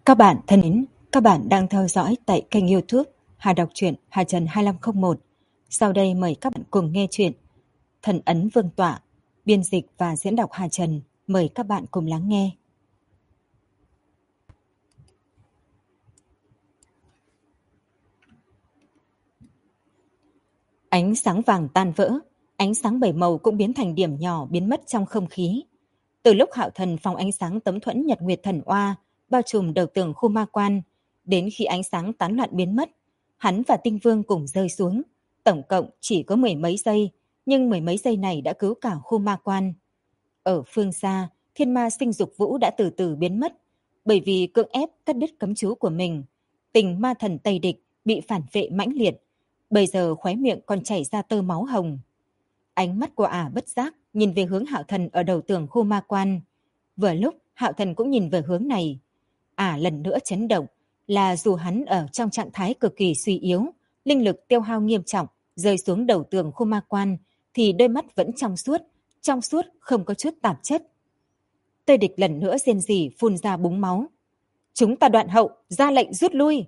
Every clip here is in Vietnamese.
Các bạn thân mến, các bạn đang theo dõi tại kênh YouTube Hà Đọc truyện Hà Trần 2501. Sau đây mời các bạn cùng nghe chuyện Thần ấn Vương tọa, biên dịch và diễn đọc Hà Trần. Mời các bạn cùng lắng nghe. Ánh sáng vàng tan vỡ, ánh sáng bảy màu cũng biến thành điểm nhỏ biến mất trong không khí. Từ lúc Hạo Thần phóng ánh sáng tấm thuẫn Nhật Nguyệt Thần Oa bao trùm đầu tường khu ma quan, đến khi ánh sáng tán loạn biến mất, hắn và Tinh Vương cùng rơi xuống. Tổng cộng chỉ có mười mấy giây, nhưng mười mấy giây này đã cứu cả khu ma quan. Ở phương xa, thiên ma sinh dục vũ đã từ từ biến mất, bởi vì cưỡng ép cắt đứt cấm chú của mình. Tình ma thần Tây Địch bị phản vệ mãnh liệt, bây giờ khóe miệng còn chảy ra tơ máu hồng. Ánh mắt của ả bất giác nhìn về hướng Hạo Thần ở đầu tường khu ma quan. Vừa lúc Hạo Thần cũng nhìn về hướng này, ả lần nữa chấn động, là dù hắn ở trong trạng thái cực kỳ suy yếu, linh lực tiêu hao nghiêm trọng, rơi xuống đầu tường khu ma quan, thì đôi mắt vẫn trong suốt không có chút tạp chất. Tây Địch lần nữa rên rỉ phun ra búng máu. Chúng ta đoạn hậu, ra lệnh rút lui.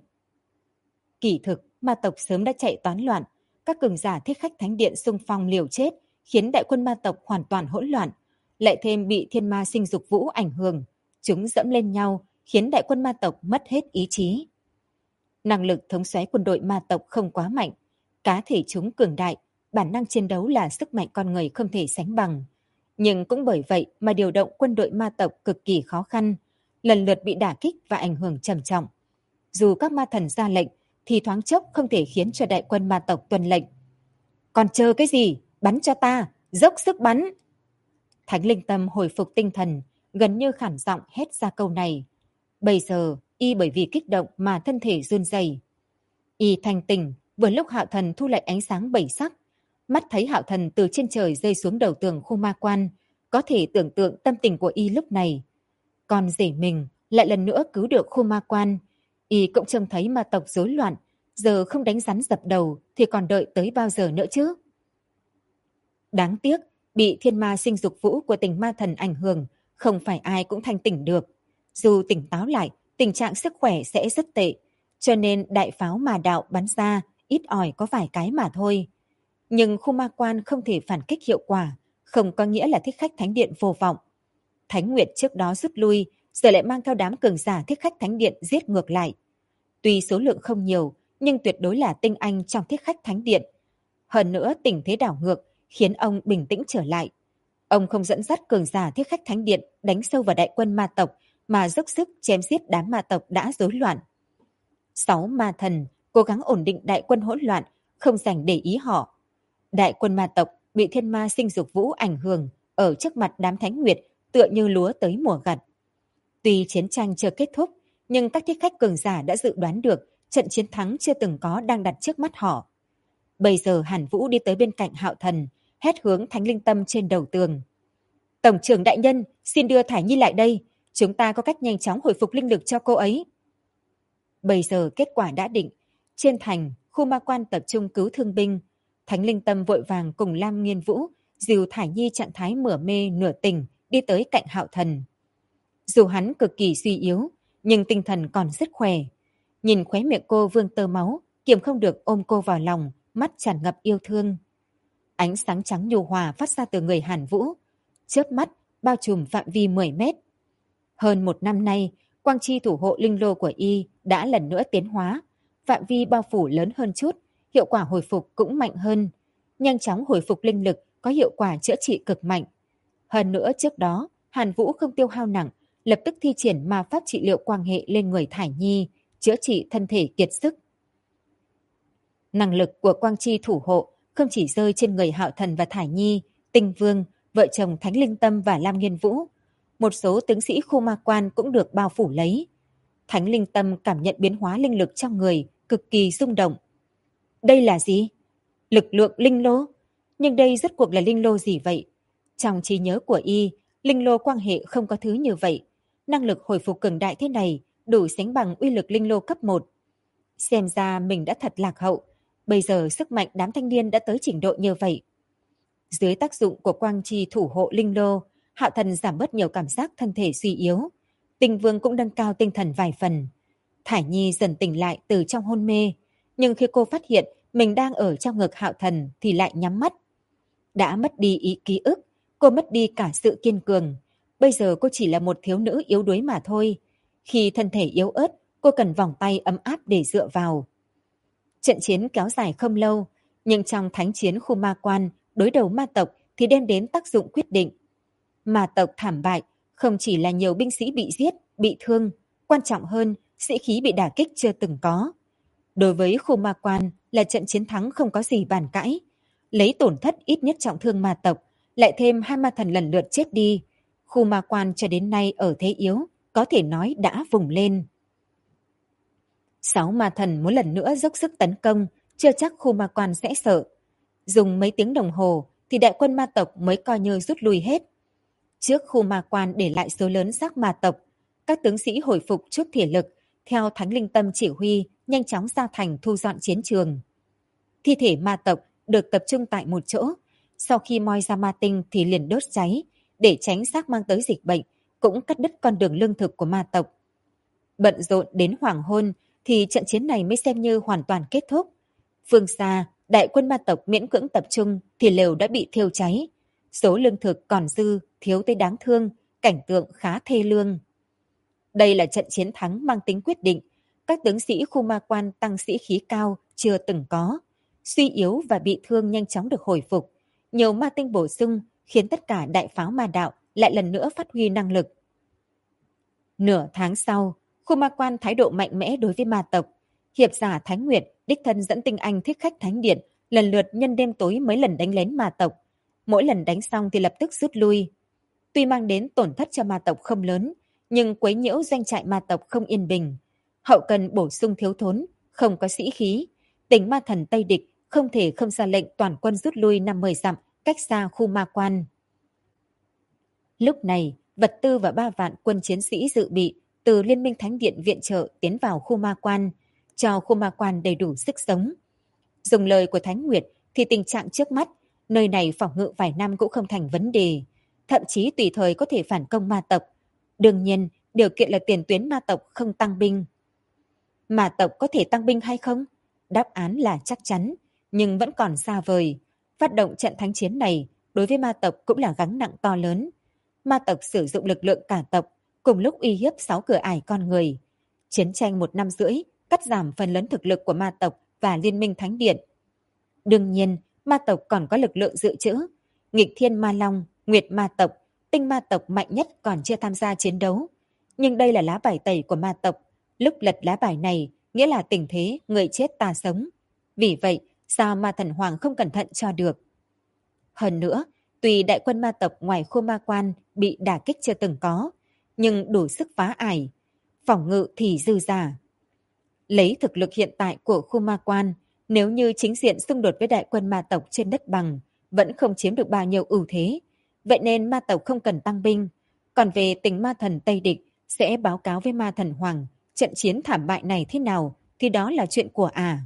Kỳ thực, ma tộc sớm đã chạy toán loạn, các cường giả thiết khách thánh điện xung phong liều chết, khiến đại quân ma tộc hoàn toàn hỗn loạn, lại thêm bị thiên ma sinh dục vũ ảnh hưởng, chúng dẫm lên nhau, khiến đại quân ma tộc mất hết ý chí. Năng lực thống soái quân đội ma tộc không quá mạnh, cá thể chúng cường đại, bản năng chiến đấu là sức mạnh con người không thể sánh bằng. Nhưng cũng bởi vậy mà điều động quân đội ma tộc cực kỳ khó khăn, lần lượt bị đả kích và ảnh hưởng trầm trọng. Dù các ma thần ra lệnh, thì thoáng chốc không thể khiến cho đại quân ma tộc tuân lệnh. Còn chờ cái gì? Bắn cho ta, dốc sức bắn! Thánh Linh Tâm hồi phục tinh thần, gần như khản giọng hét ra câu này. Bây giờ, y bởi vì kích động mà thân thể run rẩy. Y thanh tỉnh, vừa lúc Hạo Thần thu lại ánh sáng bảy sắc. Mắt thấy Hạo Thần từ trên trời rơi xuống đầu tường khu ma quan, có thể tưởng tượng tâm tình của y lúc này. Còn rể mình lại lần nữa cứu được khu ma quan. Y cũng trông thấy ma tộc rối loạn, giờ không đánh rắn dập đầu thì còn đợi tới bao giờ nữa chứ? Đáng tiếc, bị thiên ma sinh dục vũ của tình ma thần ảnh hưởng, không phải ai cũng thanh tỉnh được. Dù tỉnh táo lại, tình trạng sức khỏe sẽ rất tệ, cho nên đại pháo mà đạo bắn ra ít ỏi có vài cái mà thôi. Nhưng khu ma quan không thể phản kích hiệu quả, không có nghĩa là thiết khách thánh điện vô vọng. Thánh Nguyệt trước đó rút lui, giờ lại mang theo đám cường giả thiết khách thánh điện giết ngược lại. Tuy số lượng không nhiều, nhưng tuyệt đối là tinh anh trong thiết khách thánh điện. Hơn nữa tình thế đảo ngược khiến ông bình tĩnh trở lại. Ông không dẫn dắt cường giả thiết khách thánh điện đánh sâu vào đại quân ma tộc, mà dốc sức chém giết đám ma tộc đã rối loạn. 6 ma thần cố gắng ổn định đại quân hỗn loạn, không dành để ý họ. Đại quân ma tộc bị thiên ma sinh dục vũ ảnh hưởng, ở trước mặt đám thánh nguyệt tựa như lúa tới mùa gặt. Tuy chiến tranh chưa kết thúc, nhưng các thiết khách cường giả đã dự đoán được trận chiến thắng chưa từng có đang đặt trước mắt họ. Bây giờ Hàn Vũ đi tới bên cạnh Hạo Thần, hét hướng Thánh Linh Tâm trên đầu tường. Tổng trưởng đại nhân, xin đưa Thải Nhi lại đây, chúng ta có cách nhanh chóng hồi phục linh lực cho cô ấy. Bây giờ kết quả đã định, trên thành, khu ma quan tập trung cứu thương binh. Thánh Linh Tâm vội vàng cùng Lam Nghiên Vũ dìu Thải Nhi trạng thái nửa mê nửa tỉnh đi tới cạnh Hạo Thần. Dù hắn cực kỳ suy yếu, nhưng tinh thần còn rất khỏe. Nhìn khóe miệng cô vương tơ máu, kiềm không được ôm cô vào lòng, mắt tràn ngập yêu thương. Ánh sáng trắng nhu hòa phát ra từ người Hàn Vũ, chớp mắt bao trùm phạm vi 10 mét. Hơn một năm nay, quang chi thủ hộ linh lô của y đã lần nữa tiến hóa, phạm vi bao phủ lớn hơn chút, hiệu quả hồi phục cũng mạnh hơn. Nhanh chóng hồi phục linh lực có hiệu quả chữa trị cực mạnh. Hơn nữa trước đó, Hàn Vũ không tiêu hao nặng, lập tức thi triển ma pháp trị liệu quang hệ lên người Thải Nhi, chữa trị thân thể kiệt sức. Năng lực của quang chi thủ hộ không chỉ rơi trên người Hạo Thần và Thải Nhi, Tinh Vương, vợ chồng Thánh Linh Tâm và Lam Nghiên Vũ. Một số tướng sĩ khu ma quan cũng được bao phủ lấy. Thánh Linh Tâm cảm nhận biến hóa linh lực trong người, cực kỳ rung động. Đây là gì? Lực lượng linh lô? Nhưng đây rốt cuộc là linh lô gì vậy? Trong trí nhớ của y, linh lô quang hệ không có thứ như vậy. Năng lực hồi phục cường đại thế này đủ sánh bằng uy lực linh lô cấp 1. Xem ra mình đã thật lạc hậu. Bây giờ sức mạnh đám thanh niên đã tới trình độ như vậy. Dưới tác dụng của quang chi thủ hộ linh lô, Hạo Thần giảm bớt nhiều cảm giác thân thể suy yếu. Tinh Vương cũng nâng cao tinh thần vài phần. Thải Nhi dần tỉnh lại từ trong hôn mê, nhưng khi cô phát hiện mình đang ở trong ngực Hạo Thần thì lại nhắm mắt. Đã mất đi ý ký ức, cô mất đi cả sự kiên cường. Bây giờ cô chỉ là một thiếu nữ yếu đuối mà thôi. Khi thân thể yếu ớt, cô cần vòng tay ấm áp để dựa vào. Trận chiến kéo dài không lâu, nhưng trong thánh chiến khu ma quan đối đầu ma tộc thì đem đến tác dụng quyết định. Ma tộc thảm bại, không chỉ là nhiều binh sĩ bị giết, bị thương, quan trọng hơn, sĩ khí bị đả kích chưa từng có. Đối với khu ma quan là trận chiến thắng không có gì bàn cãi. Lấy tổn thất ít nhất trọng thương ma tộc, lại thêm 2 ma thần lần lượt chết đi. Khu ma quan cho đến nay ở thế yếu, có thể nói đã vùng lên. 6 ma thần muốn lần nữa dốc sức tấn công, chưa chắc khu ma quan sẽ sợ. Dùng mấy tiếng đồng hồ thì đại quân ma tộc mới coi như rút lui hết. Trước khu ma quan để lại số lớn xác ma tộc, các tướng sĩ hồi phục chút thể lực, theo Thánh Linh Tâm chỉ huy, nhanh chóng ra thành thu dọn chiến trường. Thi thể ma tộc được tập trung tại một chỗ, sau khi moi ra ma tinh thì liền đốt cháy, để tránh xác mang tới dịch bệnh, cũng cắt đứt con đường lương thực của ma tộc. Bận rộn đến hoàng hôn thì trận chiến này mới xem như hoàn toàn kết thúc. Phương xa, đại quân ma tộc miễn cưỡng tập trung thì lều đã bị thiêu cháy. Số lương thực còn dư, thiếu tới đáng thương, cảnh tượng khá thê lương. Đây là trận chiến thắng mang tính quyết định. Các tướng sĩ khu ma quan tăng sĩ khí cao chưa từng có. Suy yếu và bị thương nhanh chóng được hồi phục. Nhiều ma tinh bổ sung khiến tất cả đại pháo ma đạo lại lần nữa phát huy năng lực. Nửa tháng sau, khu ma quan thái độ mạnh mẽ đối với ma tộc. Hiệp giả Thánh Nguyệt đích thân dẫn tinh anh thích khách thánh điện lần lượt nhân đêm tối mấy lần đánh lén ma tộc. Mỗi lần đánh xong thì lập tức rút lui. Tuy mang đến tổn thất cho ma tộc không lớn, nhưng quấy nhiễu doanh trại ma tộc không yên bình. Hậu cần bổ sung thiếu thốn, không có sĩ khí. Tính ma thần Tây Địch không thể không ra lệnh toàn quân rút lui 50 dặm cách xa khu ma quan. Lúc này, vật tư và 3 vạn quân chiến sĩ dự bị từ Liên minh Thánh Điện viện trợ tiến vào khu ma quan, cho khu ma quan đầy đủ sức sống. Dùng lời của Thánh Nguyệt thì tình trạng trước mắt, nơi này phòng ngự vài năm cũng không thành vấn đề, thậm chí tùy thời có thể phản công ma tộc. Đương nhiên, điều kiện là tiền tuyến ma tộc không tăng binh. Ma tộc có thể tăng binh hay không? Đáp án là chắc chắn, nhưng vẫn còn xa vời. Phát động trận thánh chiến này đối với ma tộc cũng là gánh nặng to lớn. Ma tộc sử dụng lực lượng cả tộc, cùng lúc uy hiếp 6 cửa ải con người. Chiến tranh 1 năm rưỡi, cắt giảm phần lớn thực lực của ma tộc và Liên minh Thánh Điện. Đương nhiên, ma tộc còn có lực lượng dự trữ. Nghịch thiên ma long, nguyệt ma tộc, tinh ma tộc mạnh nhất còn chưa tham gia chiến đấu. Nhưng đây là lá bài tẩy của ma tộc. Lúc lật lá bài này, nghĩa là tình thế người chết ta sống. Vì vậy, sao ma thần hoàng không cẩn thận cho được? Hơn nữa, tuy đại quân ma tộc ngoài khu ma quan bị đả kích chưa từng có, nhưng đủ sức phá ải, phòng ngự thì dư giả. Lấy thực lực hiện tại của khu ma quan, nếu như chính diện xung đột với đại quân ma tộc trên đất bằng, vẫn không chiếm được bao nhiêu ưu thế. Vậy nên ma tộc không cần tăng binh. Còn về tình ma thần Tây Địch, sẽ báo cáo với ma thần Hoàng trận chiến thảm bại này thế nào, thì đó là chuyện của ả.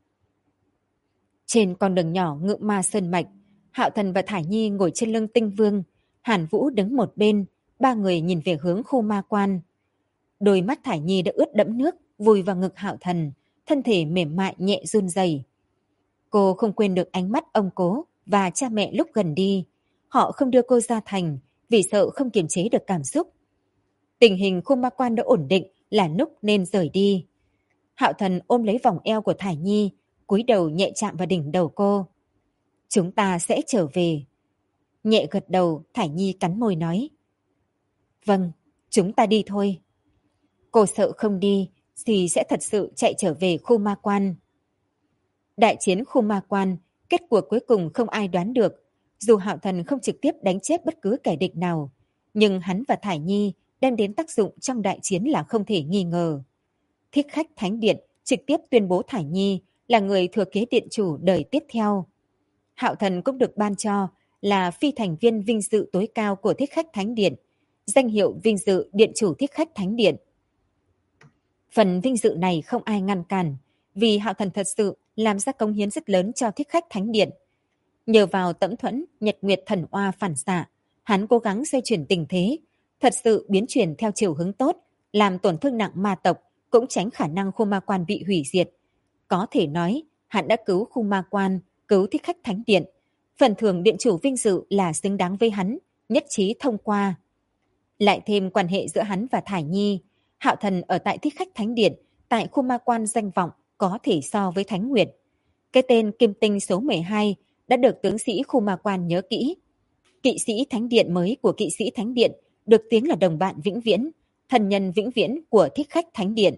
Trên con đường nhỏ ngự ma sơn mạch, Hạo Thần và Thải Nhi ngồi trên lưng Tinh Vương, Hàn Vũ đứng một bên, 3 người nhìn về hướng khu ma quan. Đôi mắt Thải Nhi đã ướt đẫm nước, vùi vào ngực Hạo Thần, thân thể mềm mại nhẹ run rẩy. Cô không quên được ánh mắt ông cố và cha mẹ lúc gần đi. Họ không đưa cô ra thành vì sợ không kiềm chế được cảm xúc. Tình hình khu ma quan đã ổn định là lúc nên rời đi. Hạo Thần ôm lấy vòng eo của Thải Nhi, cúi đầu nhẹ chạm vào đỉnh đầu cô. Chúng ta sẽ trở về. Nhẹ gật đầu, Thải Nhi cắn môi nói. Vâng, chúng ta đi thôi. Cô sợ không đi thì sẽ thật sự chạy trở về khu ma quan. Đại chiến khu ma quan, kết cuộc cuối cùng không ai đoán được. Dù Hạo Thần không trực tiếp đánh chết bất cứ kẻ địch nào, nhưng hắn và Thải Nhi đem đến tác dụng trong đại chiến là không thể nghi ngờ. Thích khách Thánh Điện trực tiếp tuyên bố Thải Nhi là người thừa kế điện chủ đời tiếp theo. Hạo Thần cũng được ban cho là phi thành viên vinh dự tối cao của Thích khách Thánh Điện, danh hiệu vinh dự điện chủ Thích khách Thánh Điện. Phần vinh dự này không ai ngăn cản, vì Hạo Thần thật sự làm ra công hiến rất lớn cho Thích khách Thánh Điện. Nhờ vào tẫm thuẫn Nhật Nguyệt Thần Oa phản xạ, hắn cố gắng xoay chuyển tình thế, thật sự biến chuyển theo chiều hướng tốt, làm tổn thương nặng ma tộc, cũng tránh khả năng khu ma quan bị hủy diệt. Có thể nói, hắn đã cứu khu ma quan, cứu thích khách thánh điện. Phần thưởng điện chủ vinh dự là xứng đáng với hắn, nhất trí thông qua. Lại thêm quan hệ giữa hắn và Thải Nhi, Hạo Thần ở tại thích khách thánh điện, tại khu ma quan danh vọng có thể so với Thánh Nguyệt. Cái tên Kim Tinh số 12 đã được tướng sĩ khu ma quan nhớ kỹ. Kỵ sĩ thánh điện mới của kỵ sĩ thánh điện được tiếng là đồng bạn vĩnh viễn, thần nhân vĩnh viễn của thích khách thánh điện.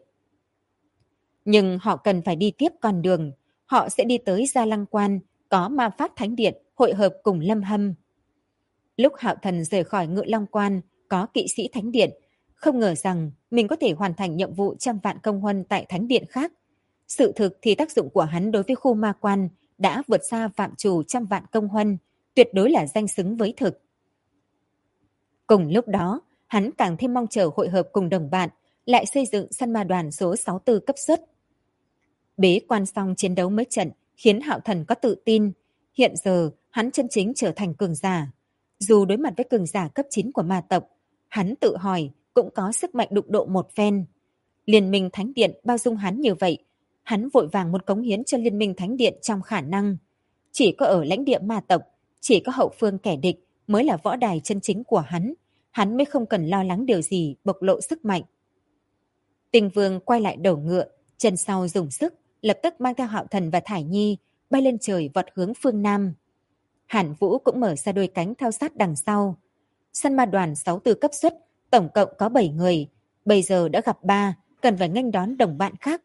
Nhưng họ cần phải đi tiếp con đường, họ sẽ đi tới Gia Lăng Quan, có ma pháp thánh điện hội hợp cùng Lâm Hâm. Lúc Hạo Thần rời khỏi Ngự Long Quan, có kỵ sĩ thánh điện, không ngờ rằng mình có thể hoàn thành nhiệm vụ 100 vạn công huân tại thánh điện khác. Sự thực thì tác dụng của hắn đối với khu ma quan đã vượt xa phạm trù 100 vạn công huân, tuyệt đối là danh xứng với thực. Cùng lúc đó, hắn càng thêm mong chờ hội hợp cùng đồng bạn, lại xây dựng săn ma đoàn số 64 cấp xuất. Bế quan xong chiến đấu mấy trận khiến Hạo Thần có tự tin. Hiện giờ, hắn chân chính trở thành cường giả. Dù đối mặt với cường giả cấp 9 của ma tộc, hắn tự hỏi cũng có sức mạnh đụng độ một phen. Liên minh Thánh Điện bao dung hắn như vậy, hắn vội vàng muốn cống hiến cho Liên minh Thánh Điện trong khả năng. Chỉ có ở lãnh địa ma tộc, chỉ có hậu phương kẻ địch mới là võ đài chân chính của hắn mới không cần lo lắng điều gì bộc lộ sức mạnh. Tình Vương quay lại đầu ngựa, chân sau dùng sức, lập tức mang theo Hạo Thần và Thải Nhi bay lên trời vọt hướng phương Nam. Hàn Vũ cũng mở ra đôi cánh theo sát đằng sau. Săn ma đoàn 64 cấp xuất, tổng cộng có 7 người, bây giờ đã gặp 3, cần phải nghênh đón đồng bạn khác.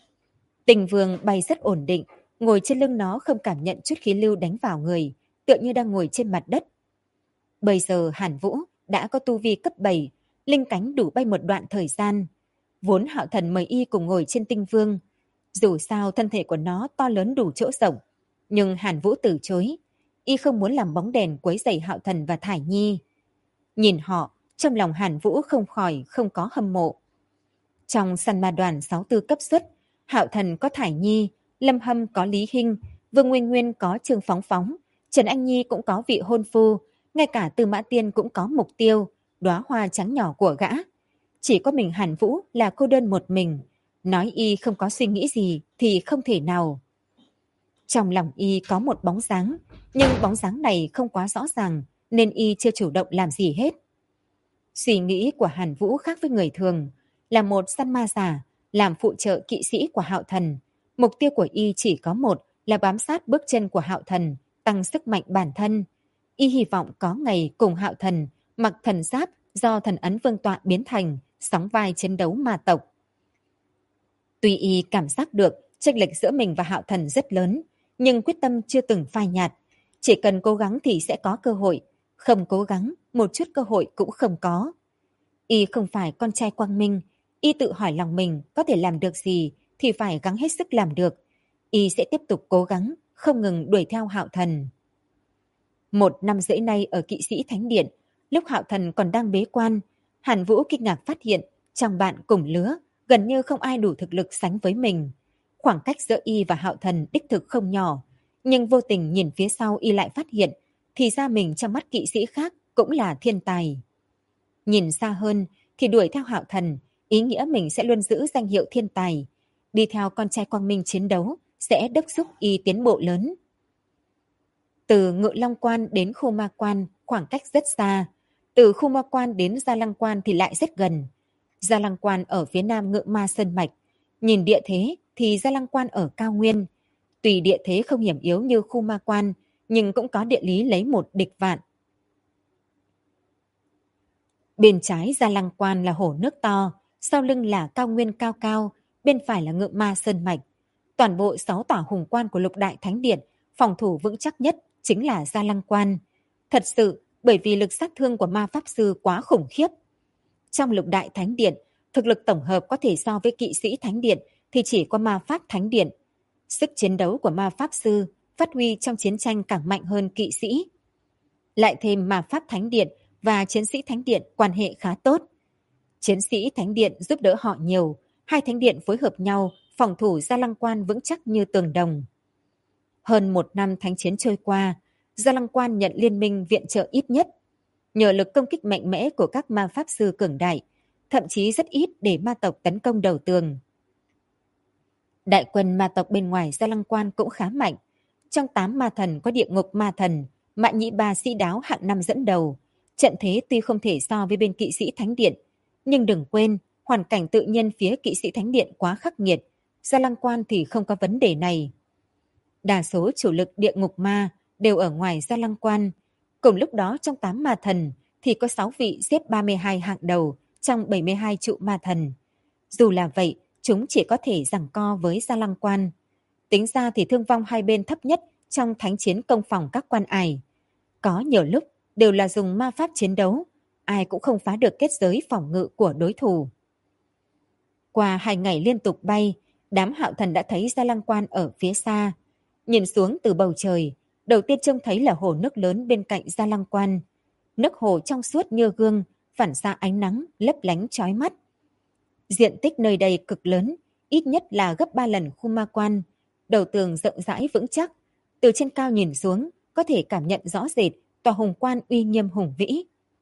Tình Vương bay rất ổn định, ngồi trên lưng nó không cảm nhận chút khí lưu đánh vào người, tựa như đang ngồi trên mặt đất. Bây giờ Hàn Vũ đã có tu vi cấp 7, linh cánh đủ bay một đoạn thời gian. Vốn Hạo Thần mời y cùng ngồi trên Tinh Vương. Dù sao thân thể của nó to lớn đủ chỗ rộng, nhưng Hàn Vũ từ chối. Y không muốn làm bóng đèn quấy rầy Hạo Thần và Thải Nhi. Nhìn họ, trong lòng Hàn Vũ không khỏi không có hâm mộ. Trong săn ma đoàn 64 cấp xuất, Hạo Thần có Thải Nhi, Lâm Hâm có Lý Hinh, Vương Nguyên Nguyên có Trương Phóng Phóng, Trần Anh Nhi cũng có vị hôn phu, ngay cả Tư Mã Tiên cũng có mục tiêu, đóa hoa trắng nhỏ của gã. Chỉ có mình Hàn Vũ là cô đơn một mình, nói y không có suy nghĩ gì thì không thể nào. Trong lòng y có một bóng dáng, nhưng bóng dáng này không quá rõ ràng nên y chưa chủ động làm gì hết. Suy nghĩ của Hàn Vũ khác với người thường, là một săn ma giả, làm phụ trợ kỵ sĩ của Hạo Thần. Mục tiêu của y chỉ có một là bám sát bước chân của Hạo Thần, tăng sức mạnh bản thân. Y hy vọng có ngày cùng Hạo Thần mặc thần giáp do thần ấn vương tọa biến thành, sóng vai chiến đấu ma tộc. Tuy y cảm giác được chênh lệch giữa mình và Hạo Thần rất lớn, nhưng quyết tâm chưa từng phai nhạt. Chỉ cần cố gắng thì sẽ có cơ hội, không cố gắng một chút cơ hội cũng không có. Y không phải con trai quang minh, y tự hỏi lòng mình có thể làm được gì thì phải gắng hết sức làm được. Y sẽ tiếp tục cố gắng, không ngừng đuổi theo Hạo Thần. 1 năm rưỡi nay ở kỵ sĩ Thánh Điện, lúc Hạo Thần còn đang bế quan, Hàn Vũ kinh ngạc phát hiện trong bạn cùng lứa gần như không ai đủ thực lực sánh với mình. Khoảng cách giữa y và Hạo Thần đích thực không nhỏ, nhưng vô tình nhìn phía sau y lại phát hiện thì ra mình trong mắt kỵ sĩ khác cũng là thiên tài. Nhìn xa hơn thì đuổi theo Hạo Thần, ý nghĩa mình sẽ luôn giữ danh hiệu thiên tài. Đi theo con trai quang minh chiến đấu sẽ đốc thúc y tiến bộ lớn. Từ Ngự Long Quan đến khu ma quan khoảng cách rất xa. Từ khu ma quan đến Gia Lăng Quan thì lại rất gần. Gia Lăng Quan ở phía nam Ngự Ma Sơn Mạch. Nhìn địa thế thì Gia Lăng Quan ở cao nguyên. Tùy địa thế không hiểm yếu như khu ma quan, nhưng cũng có địa lý lấy một địch vạn. Bên trái Gia Lăng Quan là hồ nước to, sau lưng là cao nguyên cao cao, bên phải là Ngự Ma Sơn Mạch. Toàn bộ 6 tòa hùng quan của Lục Đại Thánh Điện, phòng thủ vững chắc nhất chính là Gia Lăng Quan. Thật sự, bởi vì lực sát thương của ma pháp sư quá khủng khiếp. Trong Lục Đại Thánh Điện, thực lực tổng hợp có thể so với kỵ sĩ Thánh Điện thì chỉ có ma pháp Thánh Điện. Sức chiến đấu của ma pháp sư phát huy trong chiến tranh càng mạnh hơn kỵ sĩ. Lại thêm ma pháp Thánh Điện và chiến sĩ Thánh Điện quan hệ khá tốt. Chiến sĩ Thánh Điện giúp đỡ họ nhiều, hai Thánh Điện phối hợp nhau, phòng thủ Gia Lăng Quan vững chắc như tường đồng. Hơn 1 năm thánh chiến trôi qua, Gia Lăng Quan nhận liên minh viện trợ ít nhất. nhờ lực công kích mạnh mẽ của các ma pháp sư cường đại, thậm chí rất ít để ma tộc tấn công đầu tường. Đại quân ma tộc bên ngoài Gia Lăng Quan cũng khá mạnh. Trong 8 ma thần có địa ngục ma thần, Mạn Nhĩ Ba Sĩ Đáo hạng 5 dẫn đầu. Trận thế tuy không thể so với bên kỵ sĩ Thánh Điện, nhưng đừng quên, hoàn cảnh tự nhiên phía kỵ sĩ Thánh Điện quá khắc nghiệt, Gia Lăng Quan thì không có vấn đề này. Đa số chủ lực địa ngục ma đều ở ngoài Gia Lăng Quan. Cùng lúc đó trong 8 ma thần thì có 6 vị xếp 32 hạng đầu trong 72 trụ ma thần. Dù là vậy, chúng chỉ có thể giằng co với Gia Lăng Quan. Tính ra thì thương vong hai bên thấp nhất trong thánh chiến công phòng các quan ải. Có nhiều lúc đều là dùng ma pháp chiến đấu, ai cũng không phá được kết giới phòng ngự của đối thủ. Qua 2 ngày liên tục bay, đám Hạo Thần đã thấy Gia Lăng Quan ở phía xa. Nhìn xuống từ bầu trời, đầu tiên trông thấy là hồ nước lớn bên cạnh Gia Lăng Quan. Nước hồ trong suốt như gương, phản xạ ánh nắng, lấp lánh chói mắt. Diện tích nơi đây cực lớn, ít nhất là gấp 3 lần khu ma quan. Đầu tường rộng rãi vững chắc, từ trên cao nhìn xuống, có thể cảm nhận rõ rệt tòa hùng quan uy nghiêm hùng vĩ.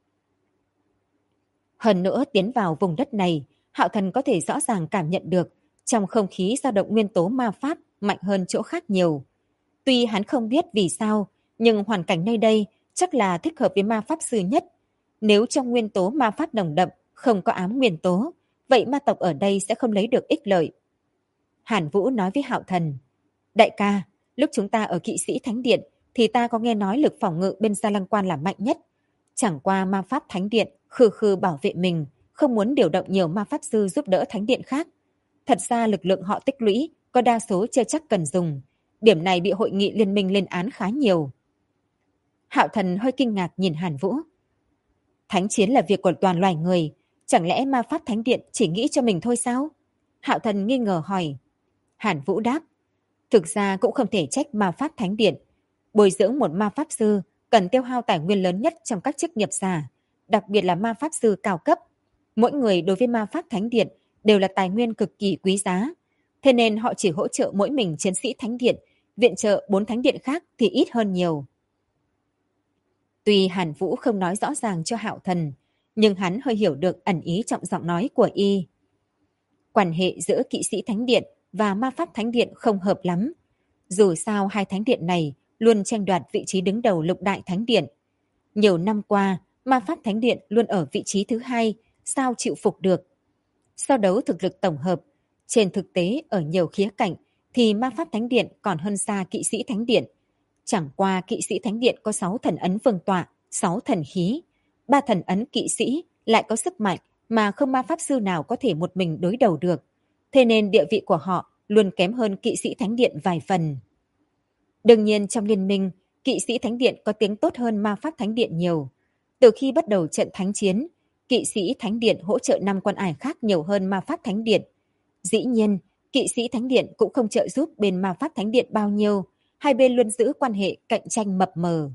Hơn nữa tiến vào vùng đất này, Hạo Thần có thể rõ ràng cảm nhận được trong không khí dao động nguyên tố ma pháp mạnh hơn chỗ khác nhiều. Tuy hắn không biết vì sao, nhưng hoàn cảnh nơi đây chắc là thích hợp với ma pháp sư nhất. Nếu trong nguyên tố ma pháp nồng đậm không có ám nguyên tố, vậy ma tộc ở đây sẽ không lấy được ích lợi. Hàn Vũ nói với Hạo Thần, đại ca, lúc chúng ta ở kỵ sĩ Thánh Điện thì ta có nghe nói lực phòng ngự bên Gia Lăng Quan là mạnh nhất. Chẳng qua ma pháp Thánh Điện khư khư bảo vệ mình, không muốn điều động nhiều ma pháp sư giúp đỡ Thánh Điện khác. Thật ra lực lượng họ tích lũy có đa số chưa chắc cần dùng. Điểm này bị hội nghị liên minh lên án khá nhiều. Hạo Thần hơi kinh ngạc nhìn Hàn Vũ. Thánh chiến là việc của toàn loài người, chẳng lẽ ma pháp Thánh Điện chỉ nghĩ cho mình thôi sao? Hạo Thần nghi ngờ hỏi. Hàn Vũ đáp, thực ra cũng không thể trách ma pháp Thánh Điện. Bồi dưỡng một ma pháp sư cần tiêu hao tài nguyên lớn nhất trong các chức nghiệp giả, đặc biệt là ma pháp sư cao cấp. Mỗi người đối với ma pháp Thánh Điện đều là tài nguyên cực kỳ quý giá. Thế nên họ chỉ hỗ trợ mỗi mình chiến sĩ Thánh Điện, viện trợ 4 Thánh Điện khác thì ít hơn nhiều. Tuy Hàn Vũ không nói rõ ràng cho Hạo Thần, nhưng hắn hơi hiểu được ẩn ý trong giọng nói của y. Quan hệ giữa kỵ sĩ Thánh Điện và ma pháp Thánh Điện không hợp lắm. Dù sao 2 Thánh Điện này luôn tranh đoạt vị trí đứng đầu lục đại Thánh Điện. Nhiều năm qua, ma pháp Thánh Điện luôn ở vị trí thứ 2, sao chịu phục được. So đấu thực lực tổng hợp, trên thực tế ở nhiều khía cạnh thì ma pháp Thánh Điện còn hơn xa kỵ sĩ Thánh Điện. Chẳng qua kỵ sĩ Thánh Điện có 6 thần ấn vương tọa, 6 thần khí. 3 thần ấn kỵ sĩ lại có sức mạnh mà không ma pháp sư nào có thể một mình đối đầu được. Thế nên địa vị của họ luôn kém hơn kỵ sĩ Thánh Điện vài phần. Đương nhiên trong liên minh, kỵ sĩ Thánh Điện có tiếng tốt hơn ma pháp Thánh Điện nhiều. Từ khi bắt đầu trận thánh chiến, kỵ sĩ Thánh Điện hỗ trợ 5 quan ải khác nhiều hơn ma pháp Thánh Điện. Dĩ nhiên, kỵ sĩ Thánh Điện cũng không trợ giúp bên ma pháp Thánh Điện bao nhiêu, hai bên luôn giữ quan hệ cạnh tranh mập mờ.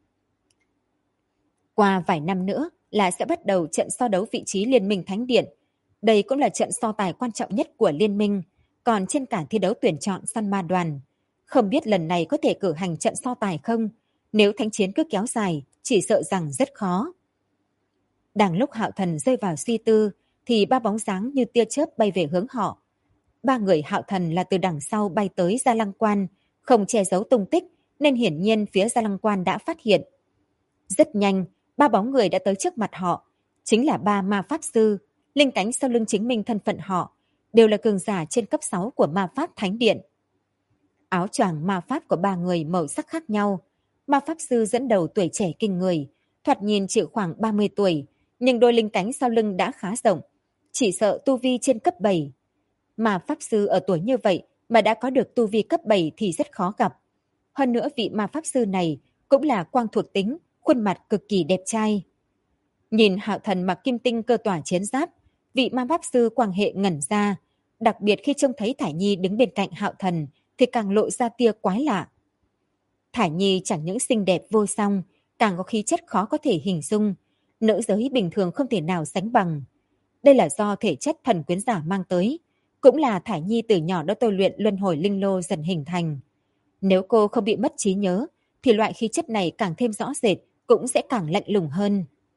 Qua vài năm nữa là sẽ bắt đầu trận so đấu vị trí Liên minh Thánh Điện. Đây cũng là trận so tài quan trọng nhất của Liên minh, còn trên cả thi đấu tuyển chọn săn ma đoàn. Không biết lần này có thể cử hành trận so tài không? Nếu thánh chiến cứ kéo dài, chỉ sợ rằng rất khó. Đang lúc Hạo Thần rơi vào suy tư, thì 3 bóng dáng như tia chớp bay về hướng họ. 3 người Hạo Thần là từ đằng sau bay tới Gia Lăng Quan, không che giấu tung tích, nên hiển nhiên phía Gia Lăng Quan đã phát hiện. Rất nhanh, 3 bóng người đã tới trước mặt họ, chính là 3 ma pháp sư, linh cánh sau lưng chứng minh thân phận họ, đều là cường giả trên cấp 6 của ma pháp Thánh Điện. Áo choàng ma pháp của 3 người màu sắc khác nhau. Ma pháp sư dẫn đầu tuổi trẻ kinh người, thoạt nhìn chỉ khoảng 30 tuổi, nhưng đôi linh cánh sau lưng đã khá rộng, chỉ sợ tu vi trên cấp 7. Ma pháp sư ở tuổi như vậy mà đã có được tu vi cấp 7 thì rất khó gặp. Hơn nữa vị ma pháp sư này cũng là quang thuộc tính, khuôn mặt cực kỳ đẹp trai. Nhìn Hạo Thần mặc kim tinh cơ tỏa chiến giáp, vị ma pháp sư quang hệ ngẩn ra, đặc biệt khi trông thấy Thải Nhi đứng bên cạnh Hạo Thần thì càng lộ ra tia quái lạ. Thải Nhi chẳng những xinh đẹp vô song, càng có khí chất khó có thể hình dung, nữ giới bình thường không thể nào sánh bằng. Đây là do thể chất thần quyến giả mang tới, cũng là Thải Nhi từ nhỏ đã tôi luyện luân hồi linh lô dần hình thành. Nếu cô không bị mất trí nhớ, thì loại khí chất này càng thêm rõ rệt, cũng sẽ càng lạnh lùng hơn.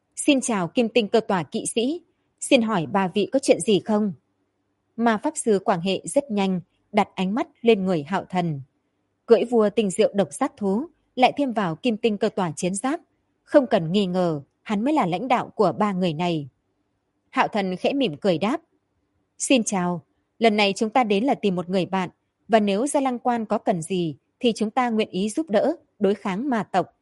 Xin chào Kim Tinh cơ tỏa kỵ sĩ, xin hỏi ba vị có chuyện gì không? Ma pháp sư Quảng Hệ rất nhanh đặt ánh mắt lên người Hạo Thần. Cưỡi vua tinh diệu độc sát thú lại thêm vào Kim Tinh cơ tỏa chiến giáp, không cần nghi ngờ hắn mới là lãnh đạo của ba người này. Hạo Thần khẽ mỉm cười đáp: Xin chào, lần này chúng ta đến là tìm một người bạn, và nếu Gia Lăng Quan có cần gì thì chúng ta nguyện ý giúp đỡ đối kháng ma tộc.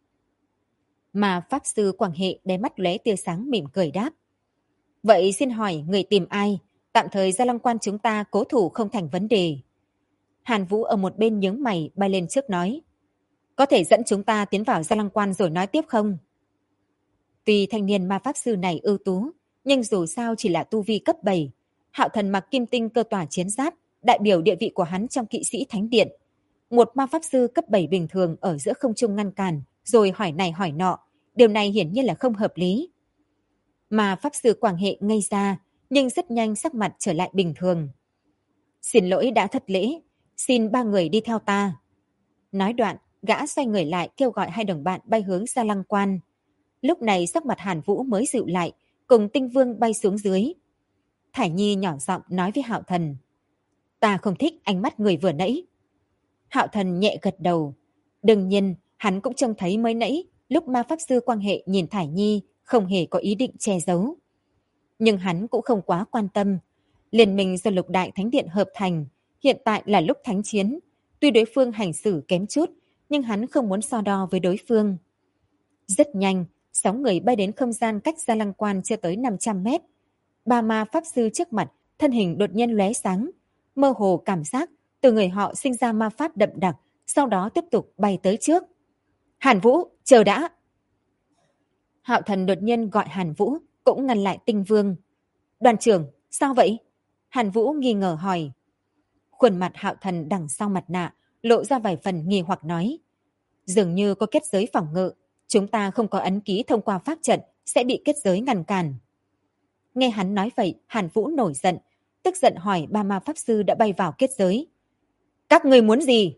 Mà pháp sư Quảng Hệ đáy mắt lóe tia sáng mỉm cười đáp: Vậy xin hỏi người tìm ai? Tạm thời Gia Lăng Quan chúng ta cố thủ không thành vấn đề. Hàn Vũ ở một bên nhướng mày bay lên trước nói: Có thể dẫn chúng ta tiến vào Gia Lăng Quan rồi nói tiếp không? Tuy thanh niên ma pháp sư này ưu tú, nhưng dù sao chỉ là tu vi cấp 7. Hạo Thần mặc kim tinh cơ tỏa chiến giáp, đại biểu địa vị của hắn trong kỵ sĩ thánh điện. Một ma pháp sư cấp 7 bình thường ở giữa không trung ngăn cản, rồi hỏi này hỏi nọ, điều này hiển nhiên là không hợp lý. Mà pháp sư Quảng Hệ ngây ra, nhưng rất nhanh sắc mặt trở lại bình thường. Xin lỗi đã thất lễ, xin ba người đi theo ta. Nói đoạn, gã xoay người lại kêu gọi hai đồng bạn bay hướng Gia Lăng Quan. Lúc này sắc mặt Hàn Vũ mới dịu lại, cùng Tinh Vương bay xuống dưới. Thải Nhi nhỏ giọng nói với Hạo Thần: Ta không thích ánh mắt người vừa nãy. Hạo Thần nhẹ gật đầu. Đương nhiên, hắn cũng trông thấy mới nãy, lúc ma pháp sư Quang Hệ nhìn Thải Nhi không hề có ý định che giấu. Nhưng hắn cũng không quá quan tâm. Liên minh do Lục Đại Thánh Điện hợp thành, hiện tại là lúc thánh chiến. Tuy đối phương hành xử kém chút, nhưng hắn không muốn so đo với đối phương. Rất nhanh, 6 người bay đến không gian cách Gia Lăng Quan chưa tới 500 mét. Ba ma pháp sư trước mặt, thân hình đột nhiên lóe sáng. Mơ hồ cảm giác từ người họ sinh ra ma pháp đậm đặc, sau đó tiếp tục bay tới trước. Hàn Vũ, chờ đã! Hạo Thần đột nhiên gọi Hàn Vũ, cũng ngăn lại Tinh Vương. Đoàn trưởng, sao vậy? Hàn Vũ nghi ngờ hỏi. Khuôn mặt Hạo Thần đằng sau mặt nạ, lộ ra vài phần nghi hoặc nói. Dường như có kết giới phòng ngự, chúng ta không có ấn ký thông qua pháp trận, sẽ bị kết giới ngăn cản. Nghe hắn nói vậy, Hàn Vũ nổi giận, tức giận hỏi ba ma pháp sư đã bay vào kết giới. Các người muốn gì?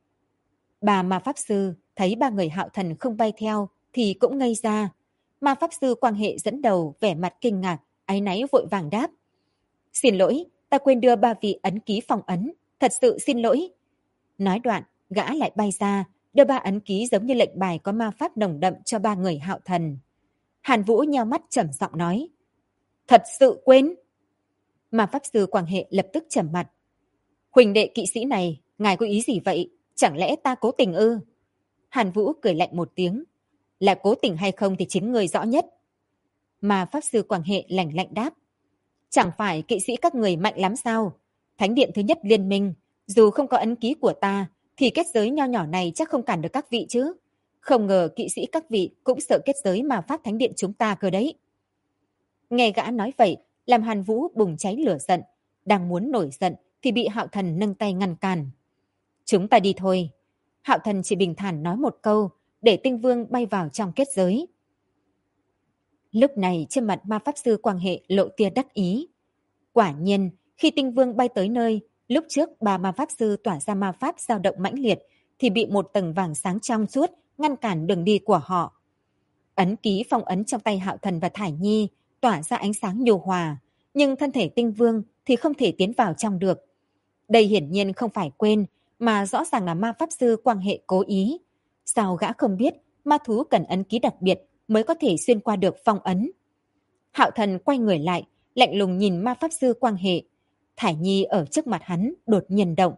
Ba ma pháp sư thấy ba người Hạo Thần không bay theo thì cũng ngây ra. Ma pháp sư Quang Hệ dẫn đầu vẻ mặt kinh ngạc, áy náy vội vàng đáp. Xin lỗi, ta quên đưa ba vị ấn ký phong ấn, thật sự xin lỗi. Nói đoạn, gã lại bay ra, đưa ba ấn ký giống như lệnh bài có ma pháp nồng đậm cho ba người Hạo Thần. Hàn Vũ nheo mắt trầm giọng nói. Thật sự quên. Ma pháp sư Quảng Hệ lập tức trầm mặt. Huỳnh đệ kỵ sĩ này, ngài có ý gì vậy? Chẳng lẽ ta cố tình ư? Hàn Vũ cười lạnh một tiếng. Là cố tình hay không thì chính người rõ nhất. Ma pháp sư Quảng Hệ lạnh lạnh đáp. Chẳng phải kỵ sĩ các người mạnh lắm sao? Thánh điện thứ nhất liên minh, dù không có ấn ký của ta, thì kết giới nho nhỏ này chắc không cản được các vị chứ. Không ngờ kỵ sĩ các vị cũng sợ kết giới mà pháp thánh điện chúng ta cơ đấy. Nghe gã nói vậy, làm Hàn Vũ bùng cháy lửa giận. Đang muốn nổi giận thì bị Hạo Thần nâng tay ngăn cản. Chúng ta đi thôi. Hạo Thần chỉ bình thản nói một câu, để Tinh Vương bay vào trong kết giới. Lúc này trên mặt ma pháp sư Quang Hệ lộ tia đắc ý. Quả nhiên, khi Tinh Vương bay tới nơi, lúc trước ba ma pháp sư tỏa ra ma pháp dao động mãnh liệt, thì bị một tầng vàng sáng trong suốt ngăn cản đường đi của họ. Ấn ký phong ấn trong tay Hạo Thần và Thải Nhi tỏa ra ánh sáng nhu hòa, nhưng thân thể Tinh Vương thì không thể tiến vào trong được. Đây hiển nhiên không phải quên, mà rõ ràng là ma pháp sư Quang Hệ cố ý. Sao gã không biết ma thú cần ấn ký đặc biệt mới có thể xuyên qua được phong ấn? Hạo Thần quay người lại, lạnh lùng nhìn ma pháp sư Quang Hệ. Thải Nhi ở trước mặt hắn đột nhiên động.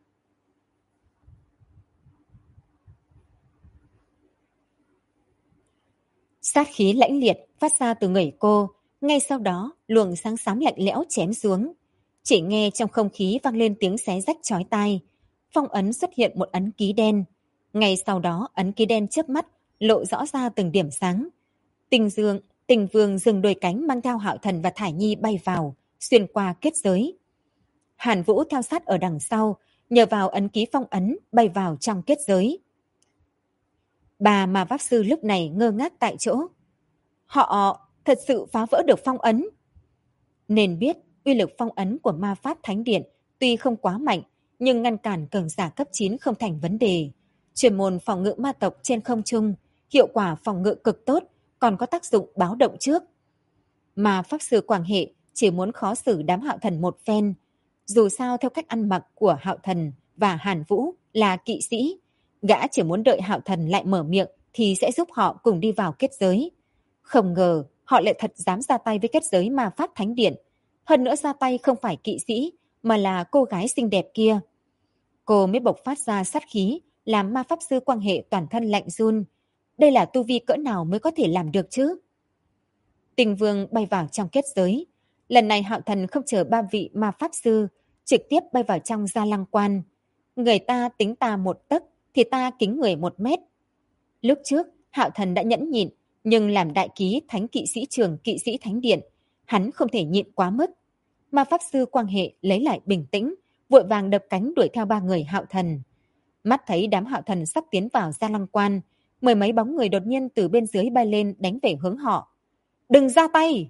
Sát khí lãnh liệt phát ra từ người cô, ngay sau đó luồng sáng xám lạnh lẽo chém xuống. Chỉ nghe trong không khí vang lên tiếng xé rách chói tai. Phong ấn xuất hiện một ấn ký đen. Ngay sau đó ấn ký đen chớp mắt lộ rõ ra từng điểm sáng. Tình Vương dừng đôi cánh mang theo Hạo Thần và Thải Nhi bay vào, xuyên qua kết giới. Hàn Vũ theo sát ở đằng sau, nhờ vào ấn ký phong ấn bay vào trong kết giới. Bà ma pháp sư lúc này ngơ ngác tại chỗ. Họ thật sự phá vỡ được phong ấn. Nên biết uy lực phong ấn của ma pháp thánh điện tuy không quá mạnh, nhưng ngăn cản cường giả cấp 9 không thành vấn đề. Chuyên môn phòng ngự ma tộc trên không trung, hiệu quả phòng ngự cực tốt, còn có tác dụng báo động trước. Mà Pháp Sư Quảng Hệ chỉ muốn khó xử đám Hạo Thần một phen. Dù sao theo cách ăn mặc của Hạo Thần và Hàn Vũ là kỵ sĩ, gã chỉ muốn đợi Hạo Thần lại mở miệng thì sẽ giúp họ cùng đi vào kết giới. Không ngờ họ lại thật dám ra tay với kết giới ma pháp thánh điện. Hơn nữa ra tay không phải kỵ sĩ mà là cô gái xinh đẹp kia. Cô mới bộc phát ra sát khí, làm ma pháp sư Quang Hệ toàn thân lạnh run. Đây là tu vi cỡ nào mới có thể làm được chứ? Tình Vương bay vào trong kết giới. Lần này Hạo Thần không chờ ba vị ma pháp sư, trực tiếp bay vào trong Gia Lăng Quan. Người ta tính ta một tấc thì ta kính người 1 mét. Lúc trước Hạo Thần đã nhẫn nhịn, nhưng làm đại ký thánh kỵ sĩ trường kỵ sĩ thánh điện, hắn không thể nhịn quá mức. Ma pháp sư Quang Hệ lấy lại bình tĩnh, vội vàng đập cánh đuổi theo 3 người Hạo Thần. Mắt thấy đám Hạo Thần sắp tiến vào Gia Lăng Quan, mười mấy bóng người đột nhiên từ bên dưới bay lên đánh về hướng họ. Đừng ra tay!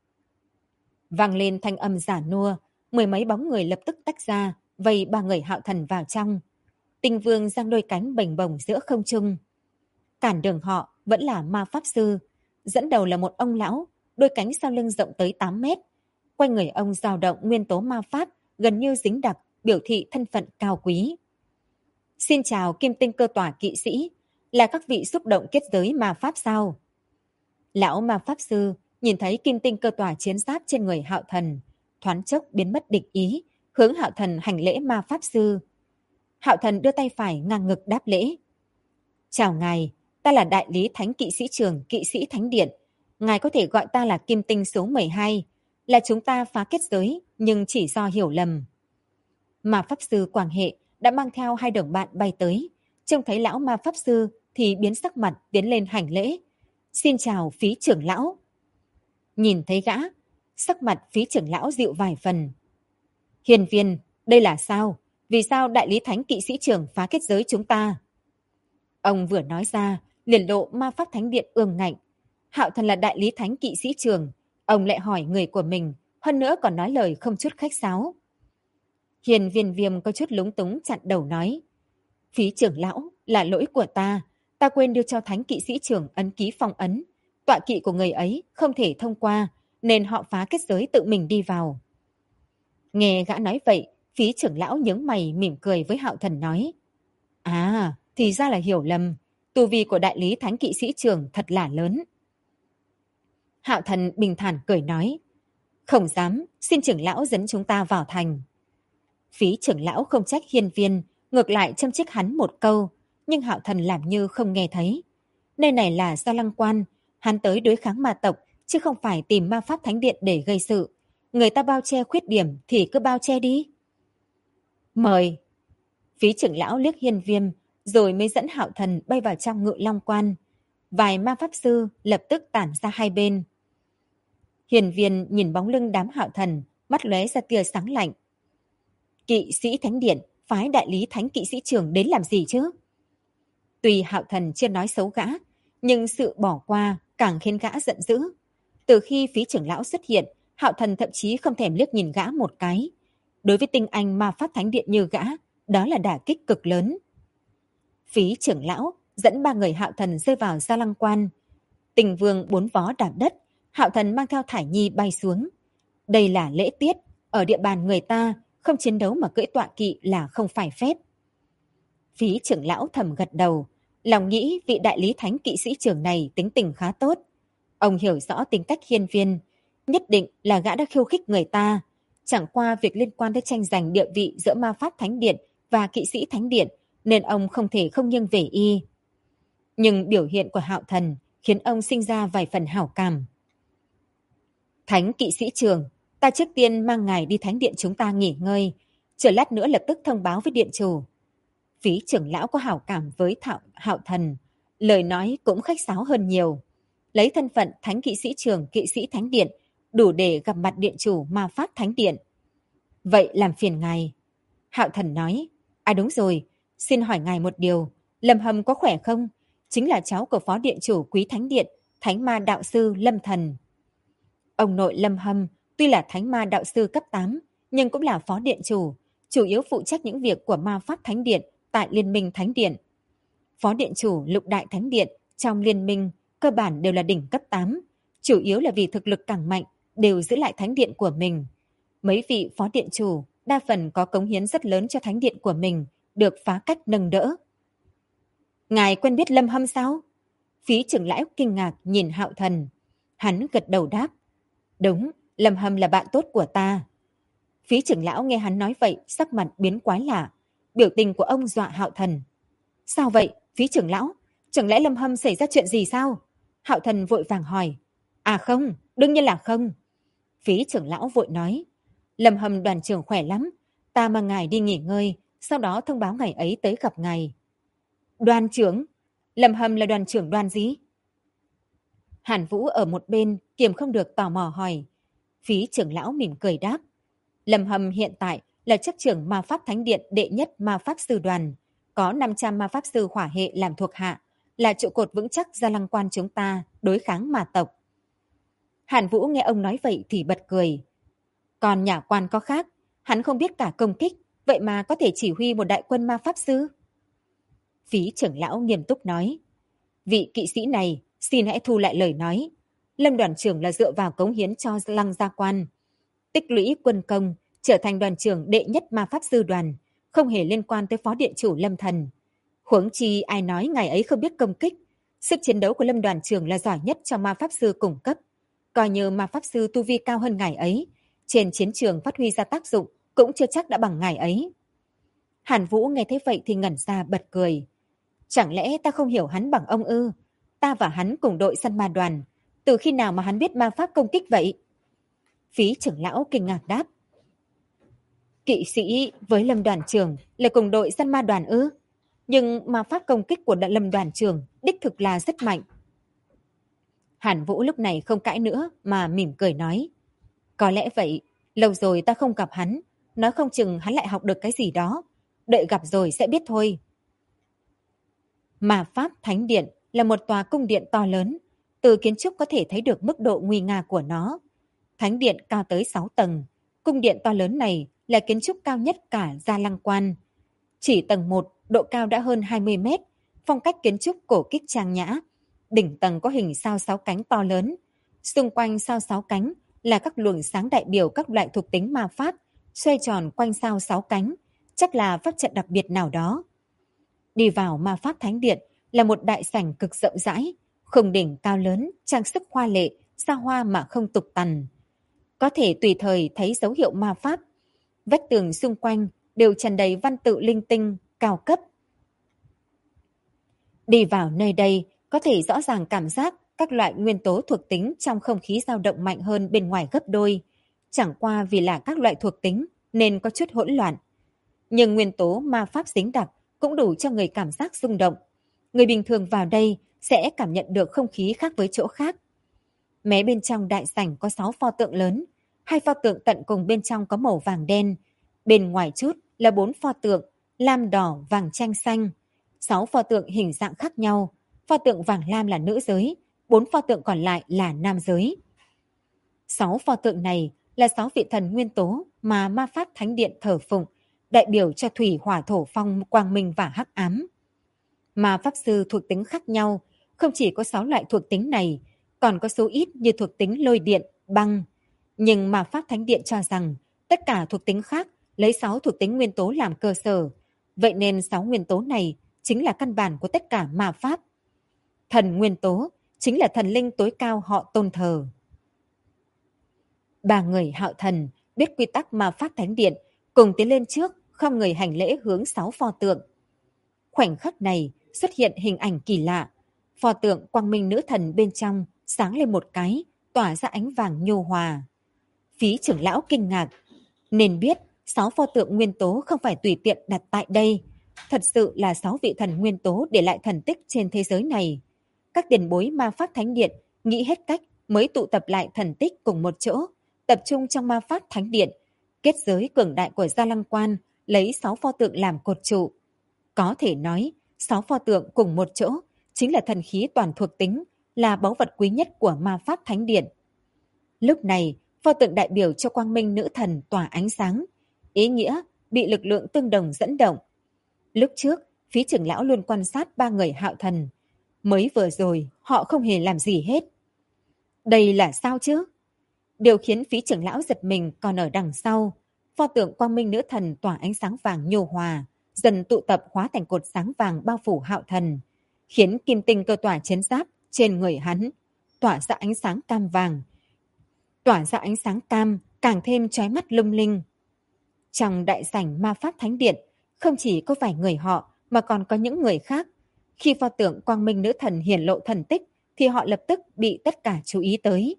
Vang lên thanh âm giả nua, mười mấy bóng người lập tức tách ra, vây 3 người Hạo Thần vào trong. Tinh Vương giang đôi cánh bềnh bồng giữa không trung. Cản đường họ vẫn là ma pháp sư, dẫn đầu là một ông lão, đôi cánh sau lưng rộng tới 8 mét. Quanh người ông dao động nguyên tố ma pháp, gần như dính đặc, biểu thị thân phận cao quý. Xin chào Kim Tinh Cơ Tỏa kỵ sĩ, là các vị xúc động kết giới ma pháp sao? Lão ma pháp sư nhìn thấy Kim Tinh Cơ Tỏa chiến giáp trên người Hạo Thần, thoáng chốc biến mất địch ý, hướng Hạo Thần hành lễ ma pháp sư. Hạo Thần đưa tay phải ngang ngực đáp lễ. Chào ngài, ta là đại lý thánh kỵ sĩ trường kỵ sĩ thánh điện. Ngài có thể gọi ta là Kim Tinh số 12, là chúng ta phá kết giới, nhưng chỉ do hiểu lầm. Ma pháp sư Quảng Hệ đã mang theo 2 đồng bạn bay tới, trông thấy lão ma pháp sư thì biến sắc mặt tiến lên hành lễ. Xin chào Phí trưởng lão. Nhìn thấy gã, sắc mặt Phí trưởng lão dịu vài phần. Hiền viên, đây là sao? Vì sao đại lý thánh kỵ sĩ trưởng phá kết giới chúng ta? Ông vừa nói ra, liền lộ ma pháp thánh điện ương ngạnh. Hạo Thần là đại lý thánh kỵ sĩ trưởng, ông lại hỏi người của mình, hơn nữa còn nói lời không chút khách sáo. Hiền viên Viêm có chút lúng túng chặn đầu nói. Phí trưởng lão, là lỗi của ta quên đưa cho thánh kỵ sĩ trưởng ấn ký phong ấn. Tọa kỵ của người ấy không thể thông qua, nên họ phá kết giới tự mình đi vào. Nghe gã nói vậy, Phí trưởng lão nhướng mày mỉm cười với Hạo Thần nói. À, thì ra là hiểu lầm, tu vi của đại lý thánh kỵ sĩ trưởng thật là lớn. Hạo Thần bình thản cười nói. Không dám, xin trưởng lão dẫn chúng ta vào thành. Phí trưởng lão không trách hiên viên, ngược lại châm chích hắn một câu, nhưng Hạo Thần làm như không nghe thấy. Nơi này là Gia Lăng Quan, hắn tới đối kháng ma tộc, chứ không phải tìm ma pháp thánh điện để gây sự. Người ta bao che khuyết điểm thì cứ bao che đi. Mời. Phí trưởng lão liếc hiên viêm, rồi mới dẫn Hạo Thần bay vào trong Ngự Long Quan. Vài ma pháp sư lập tức tản ra hai bên. Hiền viên nhìn bóng lưng đám Hạo Thần, mắt lóe ra tia sáng lạnh. Kỵ sĩ thánh điện phái đại lý thánh kỵ sĩ trưởng đến làm gì chứ? Tuy Hạo Thần chưa nói xấu gã, nhưng sự bỏ qua càng khiến gã giận dữ. Từ khi Phí trưởng lão xuất hiện, Hạo Thần thậm chí không thèm liếc nhìn gã một cái. Đối với tinh anh ma pháp thánh điện như gã, đó là đả kích cực lớn. Phí trưởng lão dẫn 3 người Hạo Thần rơi vào Gia Lăng Quan. Tình Vương 4 vó đạp đất, Hạo Thần mang theo Thải Nhi bay xuống. Đây là lễ tiết, ở địa bàn người ta, không chiến đấu mà cưỡi tọa kỵ là không phải phép. Phí trưởng lão thầm gật đầu, lòng nghĩ vị đại lý thánh kỵ sĩ trưởng này tính tình khá tốt. Ông hiểu rõ tính cách hiên viên, nhất định là gã đã khiêu khích người ta. Chẳng qua việc liên quan tới tranh giành địa vị giữa ma pháp thánh điện và kỵ sĩ thánh điện, nên ông không thể không nghiêng về y. Nhưng biểu hiện của Hạo Thần khiến ông sinh ra vài phần hảo cảm. Thánh kỵ sĩ trưởng, ta trước tiên mang ngài đi thánh điện chúng ta nghỉ ngơi, chờ lát nữa lập tức thông báo với điện chủ. Phí trưởng lão có hảo cảm với Hạo Thần, lời nói cũng khách sáo hơn nhiều. Lấy thân phận thánh kỵ sĩ trưởng kỵ sĩ thánh điện, đủ để gặp mặt điện chủ ma pháp thánh điện. Vậy làm phiền ngài. Hạo Thần nói, à đúng rồi, xin hỏi ngài một điều, Lâm Hâm có khỏe không? Chính là cháu của phó điện chủ quý thánh điện, thánh ma đạo sư Lâm Thần. Ông nội Lâm Hâm tuy là thánh ma đạo sư cấp 8, nhưng cũng là phó điện chủ yếu phụ trách những việc của ma pháp thánh điện tại Liên minh Thánh Điện. Phó điện chủ Lục Đại Thánh Điện trong Liên minh cơ bản đều là đỉnh cấp 8, chủ yếu là vì thực lực càng mạnh, đều giữ lại thánh điện của mình. Mấy vị phó điện chủ đa phần có cống hiến rất lớn cho thánh điện của mình, được phá cách nâng đỡ. Ngài quen biết Lâm Hâm sao? Phí trưởng lão kinh ngạc nhìn Hạo Thần. Hắn gật đầu đáp. Đúng, Lâm Hâm là bạn tốt của ta. Phí trưởng lão nghe hắn nói vậy, sắc mặt biến quái lạ. Biểu tình của ông dọa Hạo Thần. Sao vậy, Phí trưởng lão? Chẳng lẽ Lâm Hâm xảy ra chuyện gì sao? Hạo Thần vội vàng hỏi. À không, đương nhiên là không. Phí trưởng lão vội nói. Lâm Hâm đoàn trưởng khỏe lắm. Ta mang ngài đi nghỉ ngơi, sau đó thông báo ngày ấy tới gặp ngài. Đoàn trưởng? Lâm Hâm là đoàn trưởng đoàn gì? Hàn Vũ ở một bên kiềm không được tò mò hỏi. Phí trưởng lão mỉm cười đáp. Lâm Hâm hiện tại là chấp trưởng ma pháp thánh điện đệ nhất ma pháp sư đoàn, có 500 ma pháp sư hỏa hệ làm thuộc hạ, là trụ cột vững chắc Gia Lăng Quan chúng ta đối kháng ma tộc. Hàn Vũ nghe ông nói vậy thì bật cười. Còn nhà quan có khác, hắn không biết cả công kích, vậy mà có thể chỉ huy một đại quân ma pháp sư. Phí trưởng lão nghiêm túc nói. Vị kỵ sĩ này, xin hãy thu lại lời nói. Lâm đoàn trưởng là dựa vào cống hiến cho Lăng Gia Quan. Tích lũy quân công, trở thành đoàn trưởng đệ nhất ma pháp sư đoàn, không hề liên quan tới phó điện chủ Lâm Thần. Huống chi ai nói ngài ấy không biết công kích. Sức chiến đấu của Lâm đoàn trưởng là giỏi nhất cho ma pháp sư cùng cấp. Coi như ma pháp sư tu vi cao hơn ngài ấy, trên chiến trường phát huy ra tác dụng cũng chưa chắc đã bằng ngài ấy. Hàn Vũ nghe thấy vậy thì ngẩn ra bật cười. Chẳng lẽ ta không hiểu hắn bằng ông ư? Ta và hắn cùng đội săn ma đoàn. Từ khi nào mà hắn biết ma pháp công kích vậy? Phí trưởng lão kinh ngạc đáp. Kỵ sĩ với Lâm đoàn trưởng là cùng đội săn ma đoàn ư? Nhưng ma pháp công kích của Lâm đoàn trưởng đích thực là rất mạnh. Hàn Vũ lúc này không cãi nữa mà mỉm cười nói. Có lẽ vậy, lâu rồi ta không gặp hắn, nói không chừng hắn lại học được cái gì đó. Đợi gặp rồi sẽ biết thôi. Ma pháp Thánh Điện là một tòa cung điện to lớn, từ kiến trúc có thể thấy được mức độ nguy nga của nó. Thánh Điện cao tới 6 tầng, cung điện to lớn này là kiến trúc cao nhất cả Gia Lăng Quan. Chỉ tầng 1, độ cao đã hơn 20 mét, phong cách kiến trúc cổ kính trang nhã. Đỉnh tầng có hình sao 6 cánh to lớn, xung quanh sao 6 cánh là các luồng sáng đại biểu các loại thuộc tính ma pháp, xoay tròn quanh sao 6 cánh, chắc là pháp trận đặc biệt nào đó. Đi vào ma pháp thánh điện là một đại sảnh cực rộng rãi, khung đỉnh cao lớn, trang sức hoa lệ, xa hoa mà không tục tằn. Có thể tùy thời thấy dấu hiệu ma pháp. Vách tường xung quanh đều tràn đầy văn tự linh tinh, cao cấp. Đi vào nơi đây, có thể rõ ràng cảm giác các loại nguyên tố thuộc tính trong không khí dao động mạnh hơn bên ngoài gấp đôi. Chẳng qua vì là các loại thuộc tính nên có chút hỗn loạn. Nhưng nguyên tố ma pháp dính đặc cũng đủ cho người cảm giác rung động. Người bình thường vào đây sẽ cảm nhận được không khí khác với chỗ khác. Mé bên trong đại sảnh có 6 pho tượng lớn, 2 pho tượng tận cùng bên trong có màu vàng đen. Bên ngoài chút là 4 pho tượng, lam đỏ, vàng chanh xanh. 6 pho tượng hình dạng khác nhau, pho tượng vàng lam là nữ giới, 4 pho tượng còn lại là nam giới. 6 pho tượng này là 6 vị thần nguyên tố mà ma pháp thánh điện thờ phụng, đại biểu cho thủy hỏa thổ phong, quang minh và hắc ám. Ma pháp sư thuộc tính khác nhau, không chỉ có 6 loại thuộc tính này, còn có số ít như thuộc tính lôi điện, băng. Nhưng ma pháp thánh điện cho rằng tất cả thuộc tính khác lấy 6 thuộc tính nguyên tố làm cơ sở, vậy nên 6 nguyên tố này chính là căn bản của tất cả ma pháp. Thần nguyên tố chính là thần linh tối cao họ tôn thờ. Ba người Hạo Thần biết quy tắc ma pháp thánh điện, cùng tiến lên trước, không người hành lễ hướng 6 pho tượng. Khoảnh khắc này xuất hiện hình ảnh kỳ lạ. Pho tượng quang minh nữ thần bên trong sáng lên một cái, tỏa ra ánh vàng nhô hòa. Phí trưởng lão kinh ngạc, nên biết 6 pho tượng nguyên tố không phải tùy tiện đặt tại đây. Thật sự là 6 vị thần nguyên tố để lại thần tích trên thế giới này. Các tiền bối ma pháp thánh điện nghĩ hết cách mới tụ tập lại thần tích cùng một chỗ, tập trung trong ma pháp thánh điện. Kết giới cường đại của Gia Lăng Quan lấy 6 pho tượng làm cột trụ. Có thể nói, 6 pho tượng cùng một chỗ chính là thần khí toàn thuộc tính, là báu vật quý nhất của ma pháp thánh điện. Lúc này, pho tượng đại biểu cho quang minh nữ thần tỏa ánh sáng, ý nghĩa bị lực lượng tương đồng dẫn động. Lúc trước, Phí trưởng lão luôn quan sát ba người Hạo Thần. Mới vừa rồi, họ không hề làm gì hết. Đây là sao chứ? Điều khiến phí trưởng lão giật mình còn ở đằng sau. Pho tượng quang minh nữ thần tỏa ánh sáng vàng nhô hòa, dần tụ tập hóa thành cột sáng vàng bao phủ Hạo Thần, khiến kim tinh cơ tỏa chiến giáp trên người hắn tỏa ra ánh sáng cam vàng, tỏa ra ánh sáng cam càng thêm chói mắt lung linh. Trong đại sảnh ma pháp thánh điện, không chỉ có vài người họ mà còn có những người khác. Khi pho tượng quang minh nữ thần hiển lộ thần tích thì họ lập tức bị tất cả chú ý tới.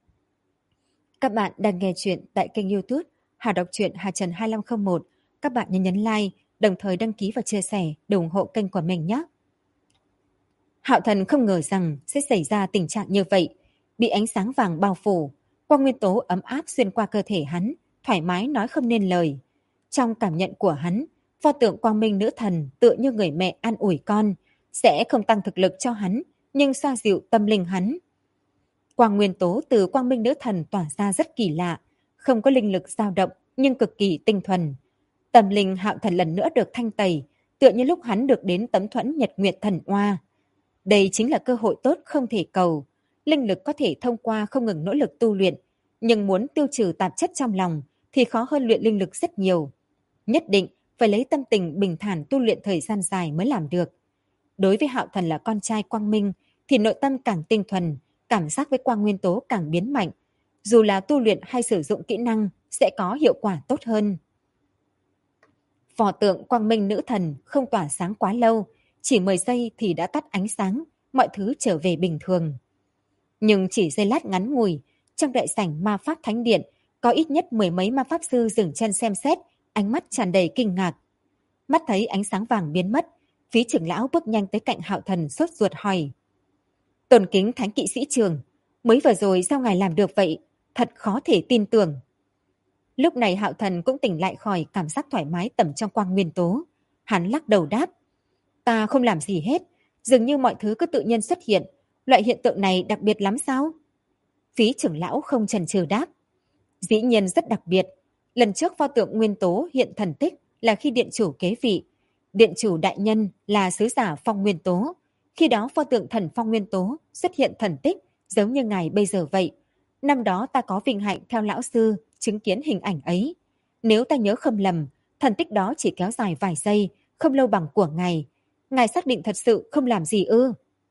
Các bạn đang nghe chuyện tại kênh YouTube Hà đọc truyện Hà Trần 2501. Các bạn nhấn like, đồng thời đăng ký và chia sẻ để ủng hộ kênh của mình nhé. Hạo Thần không ngờ rằng sẽ xảy ra tình trạng như vậy, bị ánh sáng vàng bao phủ, quang nguyên tố ấm áp xuyên qua cơ thể hắn, thoải mái nói không nên lời. Trong cảm nhận của hắn, pho tượng quang minh nữ thần tựa như người mẹ an ủi con, sẽ không tăng thực lực cho hắn, nhưng xoa dịu tâm linh hắn. Quang nguyên tố từ quang minh nữ thần tỏa ra rất kỳ lạ, không có linh lực dao động nhưng cực kỳ tinh thuần. Tâm linh Hạo Thần lần nữa được thanh tẩy, tựa như lúc hắn được đến tấm thuẫn nhật nguyệt thần oa. Đây chính là cơ hội tốt không thể cầu. Linh lực có thể thông qua không ngừng nỗ lực tu luyện, nhưng muốn tiêu trừ tạp chất trong lòng thì khó hơn luyện linh lực rất nhiều. Nhất định phải lấy tâm tình bình thản tu luyện thời gian dài mới làm được. Đối với Hạo Thần là con trai quang minh thì nội tâm càng tinh thuần, cảm giác với quang nguyên tố càng biến mạnh. Dù là tu luyện hay sử dụng kỹ năng sẽ có hiệu quả tốt hơn. Pho tượng quang minh nữ thần không tỏa sáng quá lâu, chỉ 10 giây thì đã tắt ánh sáng, mọi thứ trở về bình thường. Nhưng chỉ giây lát ngắn ngủi, trong đại sảnh ma pháp thánh điện, có ít nhất 10 mấy ma pháp sư dừng chân xem xét, ánh mắt tràn đầy kinh ngạc. Mắt thấy ánh sáng vàng biến mất, phí trưởng lão bước nhanh tới cạnh Hạo Thần sốt ruột hỏi. Tôn kính thánh kỵ sĩ trường, mới vừa rồi sao ngài làm được vậy? Thật khó thể tin tưởng. Lúc này Hạo Thần cũng tỉnh lại khỏi cảm giác thoải mái tẩm trong quang nguyên tố. Hắn lắc đầu đáp. Ta không làm gì hết, dường như mọi thứ cứ tự nhiên xuất hiện. Loại hiện tượng này đặc biệt lắm sao? Phí trưởng lão không chần chừ đáp. Dĩ nhiên rất đặc biệt. Lần trước pho tượng nguyên tố hiện thần tích là khi điện chủ kế vị. Điện chủ đại nhân là sứ giả phong nguyên tố. Khi đó pho tượng thần phong nguyên tố xuất hiện thần tích giống như ngài bây giờ vậy. Năm đó ta có vinh hạnh theo lão sư chứng kiến hình ảnh ấy. Nếu ta nhớ không lầm, thần tích đó chỉ kéo dài vài giây, không lâu bằng của ngài. Ngài xác định thật sự không làm gì ư?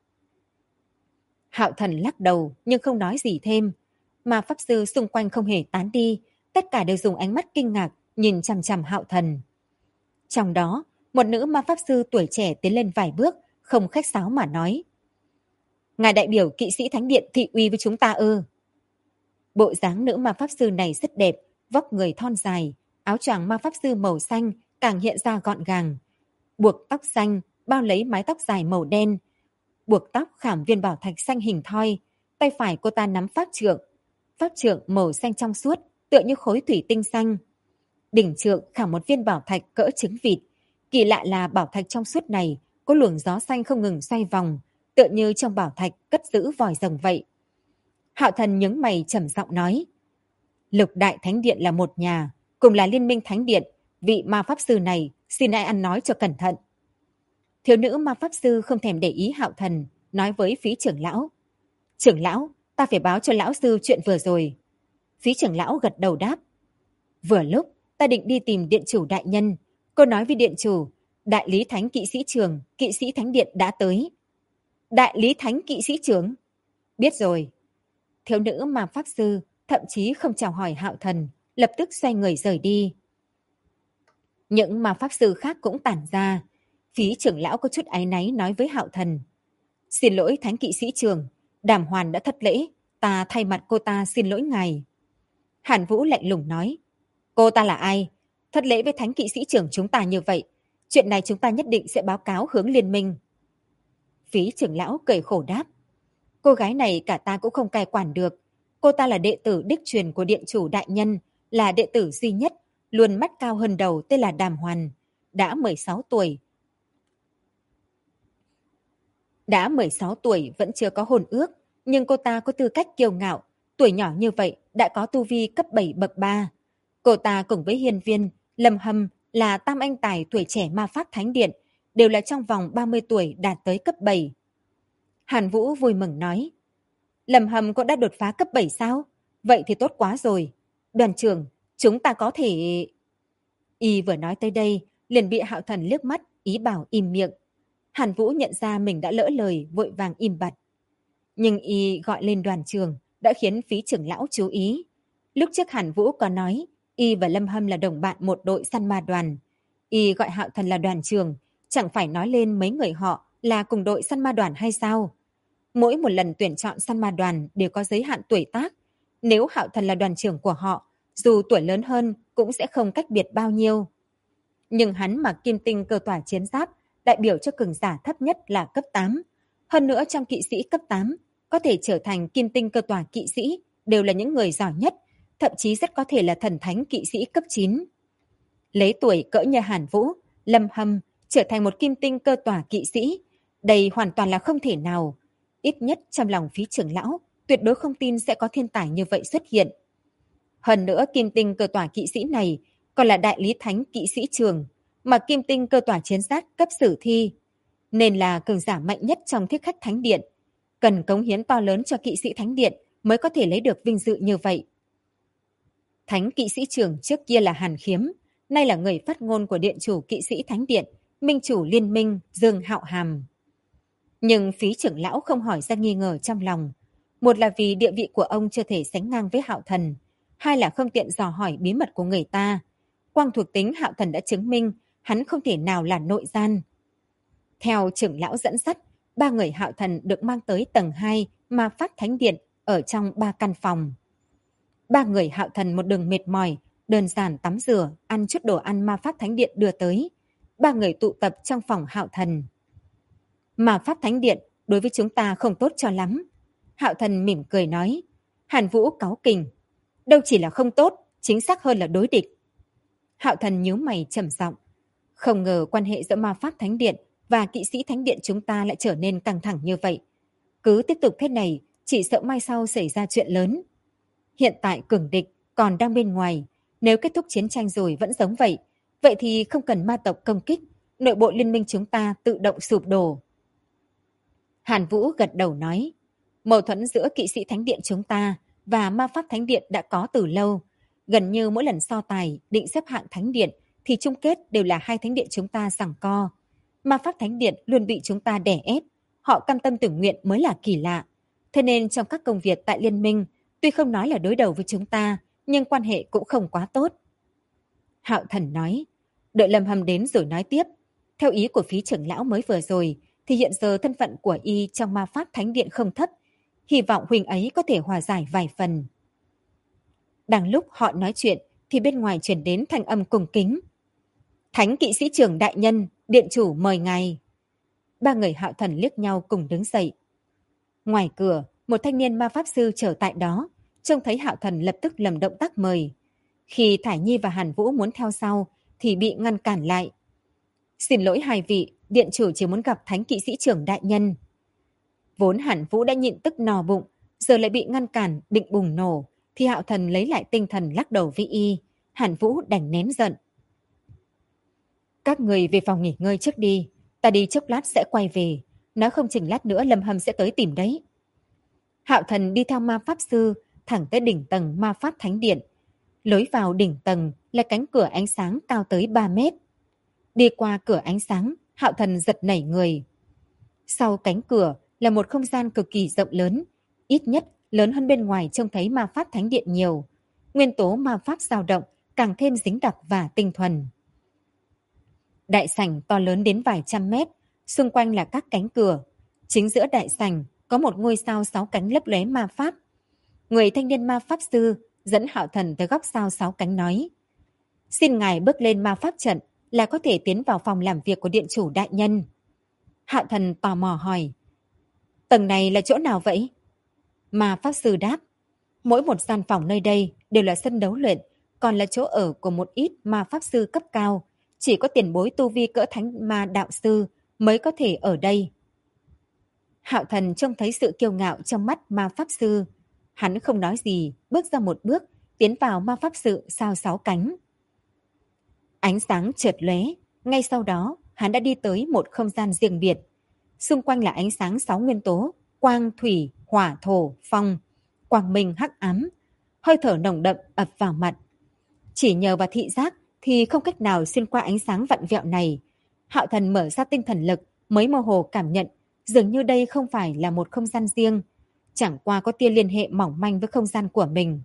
Hạo Thần lắc đầu nhưng không nói gì thêm. Mà pháp sư xung quanh không hề tán đi, tất cả đều dùng ánh mắt kinh ngạc nhìn chằm chằm Hạo Thần. Trong đó, một nữ ma pháp sư tuổi trẻ tiến lên vài bước, không khách sáo mà nói. Ngài đại biểu kỵ sĩ thánh điện thị uy với chúng ta ư? Bộ dáng nữ ma pháp sư này rất đẹp, vóc người thon dài, áo choàng ma pháp sư màu xanh càng hiện ra gọn gàng. Buộc tóc xanh, bao lấy mái tóc dài màu đen. Buộc tóc khảm viên bảo thạch xanh hình thoi, tay phải cô ta nắm pháp trượng màu xanh trong suốt, tựa như khối thủy tinh xanh. Đỉnh trượng khảm một viên bảo thạch cỡ trứng vịt. Kỳ lạ là bảo thạch trong suốt này có luồng gió xanh không ngừng xoay vòng, tựa như trong bảo thạch cất giữ vòi rồng vậy. Hạo Thần nhướng mày trầm giọng nói. Lục đại thánh điện là một nhà, cùng là liên minh thánh điện, vị ma pháp sư này xin ai ăn nói cho cẩn thận. Thiếu nữ ma pháp sư không thèm để ý Hạo Thần, nói với phí trưởng lão. Trưởng lão, ta phải báo cho lão sư chuyện vừa rồi. Phí trưởng lão gật đầu đáp. Vừa lúc, ta định đi tìm điện chủ đại nhân. Cô nói với điện chủ, đại lý thánh kỵ sĩ trường, kỵ sĩ thánh điện đã tới. Đại lý thánh kỵ sĩ trưởng? Biết rồi. Thiếu nữ ma pháp sư thậm chí không chào hỏi Hạo Thần, lập tức xoay người rời đi. Những ma pháp sư khác cũng tản ra. Phí trưởng lão có chút áy náy nói với Hạo Thần. Xin lỗi thánh kỵ sĩ trường, Đàm Hoàn đã thất lễ, ta thay mặt cô ta xin lỗi ngài. Hàn Vũ lạnh lùng nói. Cô ta là ai? Thất lễ với thánh kỵ sĩ trưởng chúng ta như vậy. Chuyện này chúng ta nhất định sẽ báo cáo hướng liên minh. Phí trưởng lão cười khổ đáp. Cô gái này cả ta cũng không cai quản được. Cô ta là đệ tử đích truyền của điện chủ đại nhân, là đệ tử duy nhất, luôn mắt cao hơn đầu tên là Đàm Hoàn. Đã 16 tuổi. Đã 16 tuổi vẫn chưa có hôn ước, nhưng cô ta có tư cách kiêu ngạo. Tuổi nhỏ như vậy đã có tu vi cấp 7 bậc 3. Cô ta cùng với hiên viên, Lâm Hâm là tam anh tài tuổi trẻ ma pháp thánh điện, đều là trong vòng 30 tuổi đạt tới cấp 7. Hàn Vũ vui mừng nói, Lâm Hâm cũng đã đột phá cấp 7 sao? Vậy thì tốt quá rồi. Đoàn trưởng, chúng ta có thể... Y vừa nói tới đây, liền bị Hạo Thần liếc mắt, ý bảo im miệng. Hàn Vũ nhận ra mình đã lỡ lời, vội vàng im bặt. Nhưng Y gọi lên đoàn trưởng, đã khiến Phí trưởng lão chú ý. Lúc trước Hàn Vũ có nói, Y và Lâm Hâm là đồng bạn một đội săn ma đoàn. Y gọi Hạo Thần là đoàn trưởng, chẳng phải nói lên mấy người họ là cùng đội săn ma đoàn hay sao? Mỗi một lần tuyển chọn săn ma đoàn đều có giới hạn tuổi tác. Nếu Hạo Thần là đoàn trưởng của họ, dù tuổi lớn hơn cũng sẽ không cách biệt bao nhiêu. Nhưng hắn mặc kim tinh cơ tỏa chiến giáp, đại biểu cho cường giả thấp nhất là cấp 8. Hơn nữa trong kỵ sĩ cấp 8, có thể trở thành kim tinh cơ tỏa kỵ sĩ đều là những người giỏi nhất, thậm chí rất có thể là thần thánh kỵ sĩ cấp 9. Lấy tuổi cỡ như Hàn Vũ, Lâm Hâm trở thành một kim tinh cơ tỏa kỵ sĩ, đây hoàn toàn là không thể nào. Ít nhất trong lòng Phí trưởng lão, tuyệt đối không tin sẽ có thiên tài như vậy xuất hiện. Hơn nữa kim tinh cơ tỏa kỵ sĩ này còn là đại lý thánh kỵ sĩ trường, mà kim tinh cơ tỏa chiến giáp cấp sử thi, nên là cường giả mạnh nhất trong thiết khách thánh điện. Cần cống hiến to lớn cho kỵ sĩ thánh điện mới có thể lấy được vinh dự như vậy. Thánh kỵ sĩ trường trước kia là Hàn Khiếm, nay là người phát ngôn của điện chủ kỵ sĩ thánh điện, minh chủ liên minh Dương Hạo Hàm. Nhưng Phí trưởng lão không hỏi ra nghi ngờ trong lòng. Một là vì địa vị của ông chưa thể sánh ngang với Hạo Thần, hai là không tiện dò hỏi bí mật của người ta. Quang thuộc tính Hạo Thần đã chứng minh hắn không thể nào là nội gian. Theo trưởng lão dẫn dắt, 3 người Hạo Thần được mang tới tầng 2 ma pháp thánh điện ở trong 3 căn phòng. 3 người Hạo Thần một đường mệt mỏi, đơn giản tắm rửa, ăn chút đồ ăn ma pháp thánh điện đưa tới. 3 người tụ tập trong phòng Hạo Thần. Ma pháp thánh điện đối với chúng ta không tốt cho lắm. Hạo Thần mỉm cười nói. Hàn Vũ cáu kỉnh. Đâu chỉ là không tốt, chính xác hơn là đối địch. Hạo Thần nhíu mày trầm giọng. Không ngờ quan hệ giữa ma pháp thánh điện và kỵ sĩ thánh điện chúng ta lại trở nên căng thẳng như vậy. Cứ tiếp tục thế này, chỉ sợ mai sau xảy ra chuyện lớn. Hiện tại cường địch còn đang bên ngoài. Nếu kết thúc chiến tranh rồi vẫn giống vậy, vậy thì không cần ma tộc công kích, nội bộ liên minh chúng ta tự động sụp đổ. Hàn Vũ gật đầu nói, mâu thuẫn giữa kỵ sĩ thánh điện chúng ta và ma pháp thánh điện đã có từ lâu. Gần như mỗi lần so tài định xếp hạng thánh điện thì chung kết đều là hai thánh điện chúng ta giằng co. Ma pháp thánh điện luôn bị chúng ta đè ép, họ cam tâm tình nguyện mới là kỳ lạ. Thế nên trong các công việc tại liên minh, tuy không nói là đối đầu với chúng ta, nhưng quan hệ cũng không quá tốt. Hạo Thần nói, đợi Lâm Hâm đến rồi nói tiếp. Theo ý của Phí trưởng lão mới vừa rồi, thì hiện giờ thân phận của y trong ma pháp thánh điện không thấp. Hy vọng huynh ấy có thể hòa giải vài phần. Đang lúc họ nói chuyện, thì bên ngoài chuyển đến thanh âm cung kính. Thánh kỵ sĩ trưởng đại nhân, điện chủ mời ngài. 3 người Hạo Thần liếc nhau cùng đứng dậy. Ngoài cửa, một thanh niên ma pháp sư chờ tại đó, trông thấy Hạo Thần lập tức làm động tác mời. Khi Thải Nhi và Hàn Vũ muốn theo sau, thì bị ngăn cản lại. Xin lỗi hai vị, điện chủ chỉ muốn gặp thánh kỵ sĩ trưởng đại nhân. Vốn Hàn Vũ đã nhịn tức no bụng, giờ lại bị ngăn cản định bùng nổ, thì Hạo Thần lấy lại tinh thần lắc đầu với y. Hàn Vũ đành nén giận. Các người về phòng nghỉ ngơi trước đi, ta đi chốc lát sẽ quay về, nói không chừng lát nữa Lâm Hâm sẽ tới tìm đấy. Hạo Thần đi theo ma pháp sư thẳng tới đỉnh tầng ma pháp thánh điện. Lối vào đỉnh tầng là cánh cửa ánh sáng cao tới 3 mét. Đi qua cửa ánh sáng, Hạo Thần giật nảy người. Sau cánh cửa là một không gian cực kỳ rộng lớn, ít nhất lớn hơn bên ngoài trông thấy ma pháp thánh điện nhiều. Nguyên tố ma pháp dao động càng thêm dính đặc và tinh thuần. Đại sảnh to lớn đến vài trăm mét, xung quanh là các cánh cửa. Chính giữa đại sảnh có một ngôi sao 6 cánh lấp lóe ma pháp. Người thanh niên ma pháp sư dẫn Hạo Thần tới góc sao 6 cánh nói. Xin ngài bước lên ma pháp trận là có thể tiến vào phòng làm việc của điện chủ đại nhân. Hạo Thần tò mò hỏi. Tầng này là chỗ nào vậy? Ma pháp sư đáp. Mỗi một gian phòng nơi đây đều là sân đấu luyện, còn là chỗ ở của một ít ma pháp sư cấp cao. Chỉ có tiền bối tu vi cỡ thánh ma đạo sư mới có thể ở đây. Hạo Thần trông thấy sự kiêu ngạo trong mắt ma pháp sư. Hắn không nói gì, bước ra một bước, tiến vào ma pháp sư sao 6 cánh. Ánh sáng chợt lóe, ngay sau đó hắn đã đi tới một không gian riêng biệt. Xung quanh là ánh sáng 6 nguyên tố, quang, thủy, hỏa, thổ, phong, quang minh, hắc ám, hơi thở nồng đậm ập vào mặt. Chỉ nhờ vào thị giác thì không cách nào xuyên qua ánh sáng vặn vẹo này. Hạo Thần mở ra tinh thần lực mới mơ hồ cảm nhận dường như đây không phải là một không gian riêng, chẳng qua có tia liên hệ mỏng manh với không gian của mình.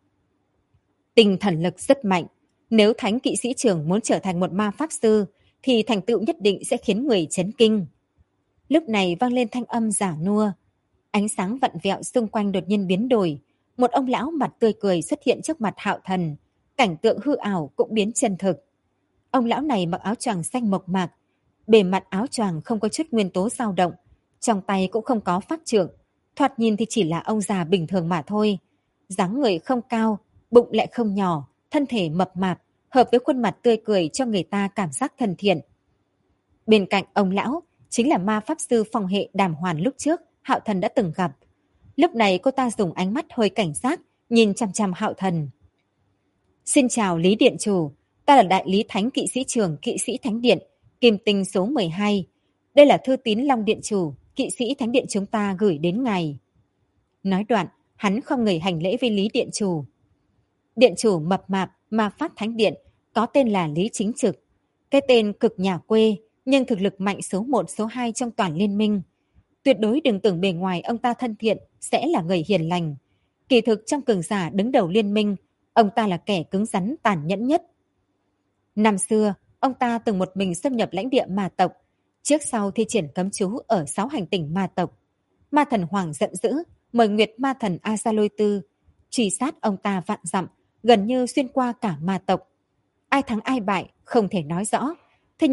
Tinh thần lực rất mạnh, nếu Thánh Kỵ Sĩ Trưởng muốn trở thành một ma pháp sư thì thành tựu nhất định sẽ khiến người chấn kinh. Lúc này vang lên thanh âm giả nua, ánh sáng vặn vẹo xung quanh đột nhiên biến đổi, một ông lão mặt tươi cười xuất hiện trước mặt Hạo Thần, cảnh tượng hư ảo cũng biến chân thực. Ông lão này mặc áo choàng xanh mộc mạc, bề mặt áo choàng không có chút nguyên tố dao động, trong tay cũng không có pháp trượng, thoạt nhìn thì chỉ là ông già bình thường mà thôi. Dáng người không cao, bụng lại không nhỏ, thân thể mập mạp, hợp với khuôn mặt tươi cười cho người ta cảm giác thân thiện. Bên cạnh ông lão chính là ma pháp sư phong hệ Đàm Hoàn lúc trước Hạo Thần đã từng gặp. Lúc này cô ta dùng ánh mắt hơi cảnh giác nhìn chằm chằm Hạo Thần. Xin chào Lý Điện Chủ, ta là đại lý Thánh Kỵ Sĩ Trưởng Kỵ Sĩ Thánh Điện, Kim Tinh số 12. Đây là thư tín Long Điện Chủ, Kỵ Sĩ Thánh Điện chúng ta gửi đến ngài. Nói đoạn, hắn không người hành lễ với Lý Điện Chủ. Điện Chủ mập mạp ma pháp Thánh Điện có tên là Lý Chính Trực. Cái tên cực nhà quê nhưng thực lực mạnh số 1 số 2 trong toàn liên minh. Tuyệt đối đừng tưởng bề ngoài ông ta thân thiện sẽ là người hiền lành. Kỳ thực trong cường giả đứng đầu liên minh, ông ta là kẻ cứng rắn tàn nhẫn nhất. Năm xưa, ông ta từng một mình xâm nhập lãnh địa ma tộc, trước sau thi triển cấm chú ở 6 hành tinh ma tộc. Ma thần Hoàng giận dữ, mời Nguyệt ma thần Azalôi Tư truy sát ông ta vạn dặm, gần như xuyên qua cả ma tộc. Ai thắng ai bại không thể nói rõ, thế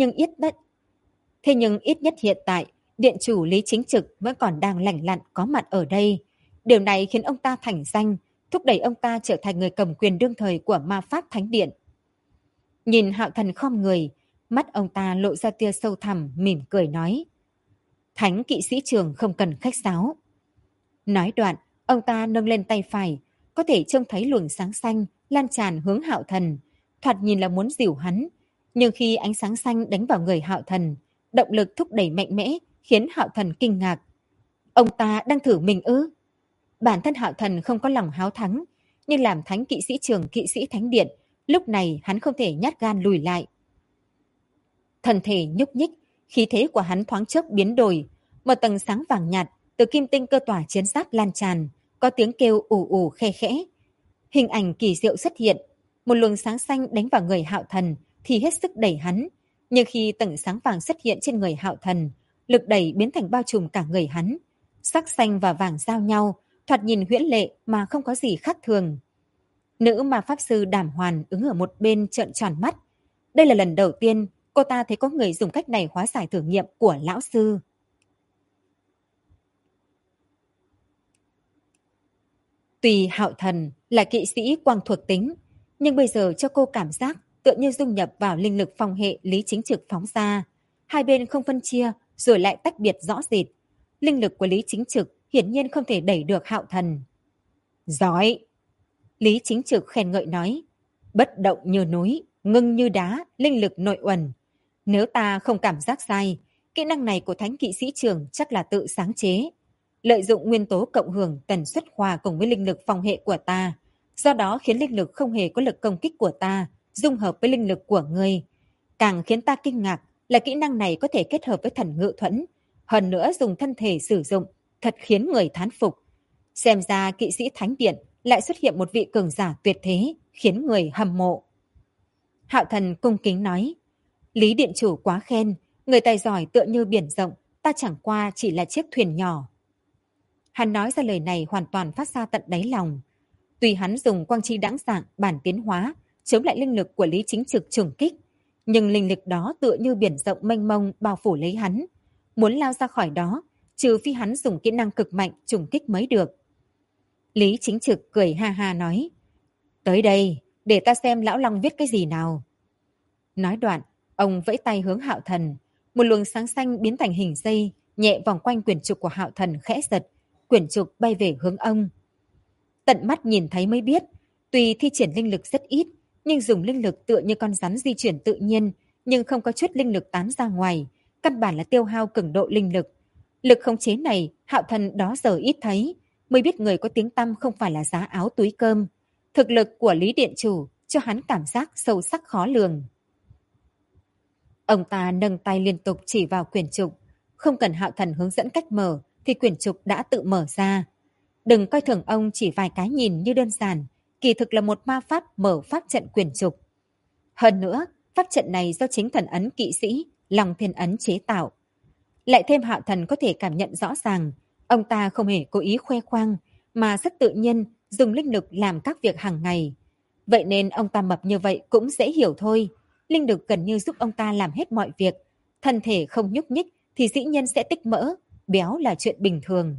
nhưng ít nhất hiện tại Điện Chủ Lý Chính Trực vẫn còn đang lành lặn có mặt ở đây. Điều này khiến ông ta thành danh, thúc đẩy ông ta trở thành người cầm quyền đương thời của ma pháp Thánh Điện. Nhìn Hạo Thần khom người, mắt ông ta lộ ra tia sâu thẳm, mỉm cười nói: Thánh Kỵ Sĩ Trưởng không cần khách sáo. Nói đoạn, ông ta nâng lên tay phải, có thể trông thấy luồng sáng xanh lan tràn hướng Hạo Thần, thoạt nhìn là muốn dìu hắn, nhưng khi ánh sáng xanh đánh vào người Hạo Thần, động lực thúc đẩy mạnh mẽ khiến Hạo Thần kinh ngạc. Ông ta đang thử mình ư? Bản thân Hạo Thần không có lòng háo thắng, nhưng làm Thánh Kỵ Sĩ Trưởng Kỵ Sĩ Thánh Điện, lúc này hắn không thể nhát gan lùi lại. Thân thể nhúc nhích, khí thế của hắn thoáng chốc biến đổi, một tầng sáng vàng nhạt từ kim tinh cơ tỏa chiến giáp lan tràn, có tiếng kêu ù ù khe khẽ. Hình ảnh kỳ diệu xuất hiện, một luồng sáng xanh đánh vào người Hạo Thần thì hết sức đẩy hắn, nhưng khi tầng sáng vàng xuất hiện trên người Hạo Thần, lực đẩy biến thành bao trùm cả người hắn. Sắc xanh và vàng giao nhau, thoạt nhìn huyễn lệ mà không có gì khác thường. Nữ ma pháp sư Đàm Hoàn ứng ở một bên trợn tròn mắt. Đây là lần đầu tiên cô ta thấy có người dùng cách này hóa giải thử nghiệm của lão sư. Tuy Hạo Thần là kỵ sĩ quang thuộc tính, nhưng bây giờ cho cô cảm giác tựa như dung nhập vào linh lực phong hệ Lý Chính Trực phóng ra. Hai bên không phân chia rồi lại tách biệt rõ rệt. Linh lực của Lý Chính Trực hiển nhiên không thể đẩy được Hạo Thần. Giỏi! Lý Chính Trực khen ngợi nói, bất động như núi, ngưng như đá, linh lực nội uẩn. Nếu ta không cảm giác sai, kỹ năng này của Thánh Kỵ Sĩ Trưởng chắc là tự sáng chế. Lợi dụng nguyên tố cộng hưởng tần suất hòa cùng với linh lực phong hệ của ta, do đó khiến linh lực không hề có lực công kích của ta dung hợp với linh lực của ngươi. Càng khiến ta kinh ngạc là kỹ năng này có thể kết hợp với thần ngự thuẫn, hơn nữa dùng thân thể sử dụng, thật khiến người thán phục. Xem ra Kỵ Sĩ Thánh Điện lại xuất hiện một vị cường giả tuyệt thế, khiến người hâm mộ. Hạo Thần cung kính nói, Lý Điện Chủ quá khen, người tài giỏi tựa như biển rộng, ta chẳng qua chỉ là chiếc thuyền nhỏ. Hắn nói ra lời này hoàn toàn phát ra tận đáy lòng. Tuy hắn dùng quang chi đãng dạng bản tiến hóa chống lại linh lực của Lý Chính Trực trùng kích, nhưng linh lực đó tựa như biển rộng mênh mông bao phủ lấy hắn. Muốn lao ra khỏi đó, trừ phi hắn dùng kỹ năng cực mạnh trùng kích mới được. Lý Chính Trực cười ha ha nói, tới đây, để ta xem lão Long viết cái gì nào. Nói đoạn, ông vẫy tay hướng Hạo Thần, một luồng sáng xanh biến thành hình dây, nhẹ vòng quanh quyển trục của Hạo Thần khẽ giật, quyển trục bay về hướng ông. Tận mắt nhìn thấy mới biết, tuy thi triển linh lực rất ít, nhưng dùng linh lực tựa như con rắn di chuyển tự nhiên, nhưng không có chút linh lực tán ra ngoài, căn bản là tiêu hao cường độ linh lực. Lực khống chế này Hạo Thần đó giờ ít thấy, mới biết người có tiếng tăm không phải là giá áo túi cơm. Thực lực của Lý Điện Chủ cho hắn cảm giác sâu sắc khó lường. Ông ta nâng tay liên tục chỉ vào quyển trục. Không cần Hạo Thần hướng dẫn cách mở thì quyển trục đã tự mở ra. Đừng coi thường ông chỉ vài cái nhìn như đơn giản, kỳ thực là một ma pháp mở pháp trận quyển trục. Hơn nữa, pháp trận này do chính thần ấn kỵ sĩ Long Thiên Ấn chế tạo. Lại thêm Hạo Thần có thể cảm nhận rõ ràng, ông ta không hề cố ý khoe khoang, mà rất tự nhiên dùng linh lực làm các việc hàng ngày. Vậy nên ông ta mập như vậy cũng dễ hiểu thôi. Linh lực gần như giúp ông ta làm hết mọi việc. Thân thể không nhúc nhích thì dĩ nhiên sẽ tích mỡ, béo là chuyện bình thường.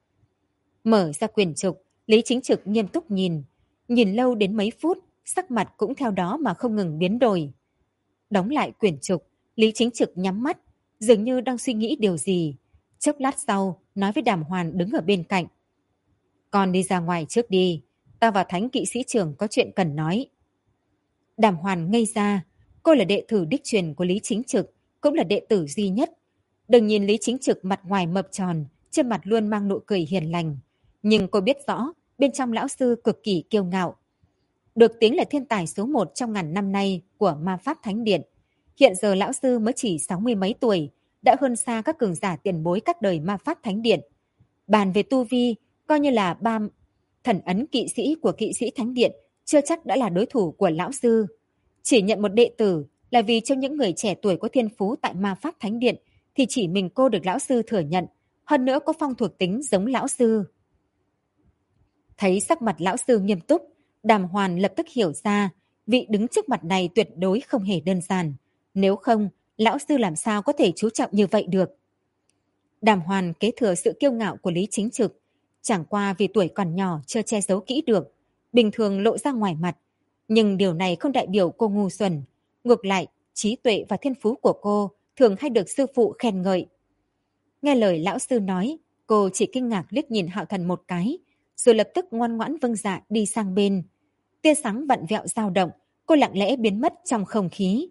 Mở ra quyển trục, Lý Chính Trực nghiêm túc nhìn. Nhìn lâu đến mấy phút, sắc mặt cũng theo đó mà không ngừng biến đổi. Đóng lại quyển trục, Lý Chính Trực nhắm mắt, dường như đang suy nghĩ điều gì. Chốc lát sau, nói với Đàm Hoàn đứng ở bên cạnh. Con đi ra ngoài trước đi, ta và Thánh Kỵ Sĩ Trưởng có chuyện cần nói. Đàm Hoàn ngây ra, cô là đệ tử đích truyền của Lý Chính Trực, cũng là đệ tử duy nhất. Đừng nhìn Lý Chính Trực mặt ngoài mập tròn, trên mặt luôn mang nụ cười hiền lành. Nhưng cô biết rõ, bên trong lão sư cực kỳ kiêu ngạo. Được tiếng là thiên tài số 1 trong ngàn năm nay của Ma Pháp Thánh Điện. Hiện giờ lão sư mới chỉ 60 mấy tuổi, đã hơn xa các cường giả tiền bối các đời Ma Pháp Thánh Điện. Bàn về tu vi, coi như là ba thần ấn kỵ sĩ của kỵ sĩ Thánh Điện, chưa chắc đã là đối thủ của lão sư. Chỉ nhận một đệ tử là vì trong những người trẻ tuổi có thiên phú tại Ma Pháp Thánh Điện thì chỉ mình cô được lão sư thừa nhận, hơn nữa có phong thuộc tính giống lão sư. Thấy sắc mặt lão sư nghiêm túc, Đàm Hoàn lập tức hiểu ra vị đứng trước mặt này tuyệt đối không hề đơn giản. Nếu không, lão sư làm sao có thể chú trọng như vậy được. Đàm Hoàn kế thừa sự kiêu ngạo của Lý Chính Trực, chẳng qua vì tuổi còn nhỏ chưa che giấu kỹ được, bình thường lộ ra ngoài mặt. Nhưng điều này không đại biểu cô ngu xuẩn. Ngược lại, trí tuệ và thiên phú của cô thường hay được sư phụ khen ngợi. Nghe lời lão sư nói, cô chỉ kinh ngạc liếc nhìn Hạo Thần một cái, rồi lập tức ngoan ngoãn vâng dạ đi sang bên. Tia sáng vặn vẹo dao động, cô lặng lẽ biến mất trong không khí.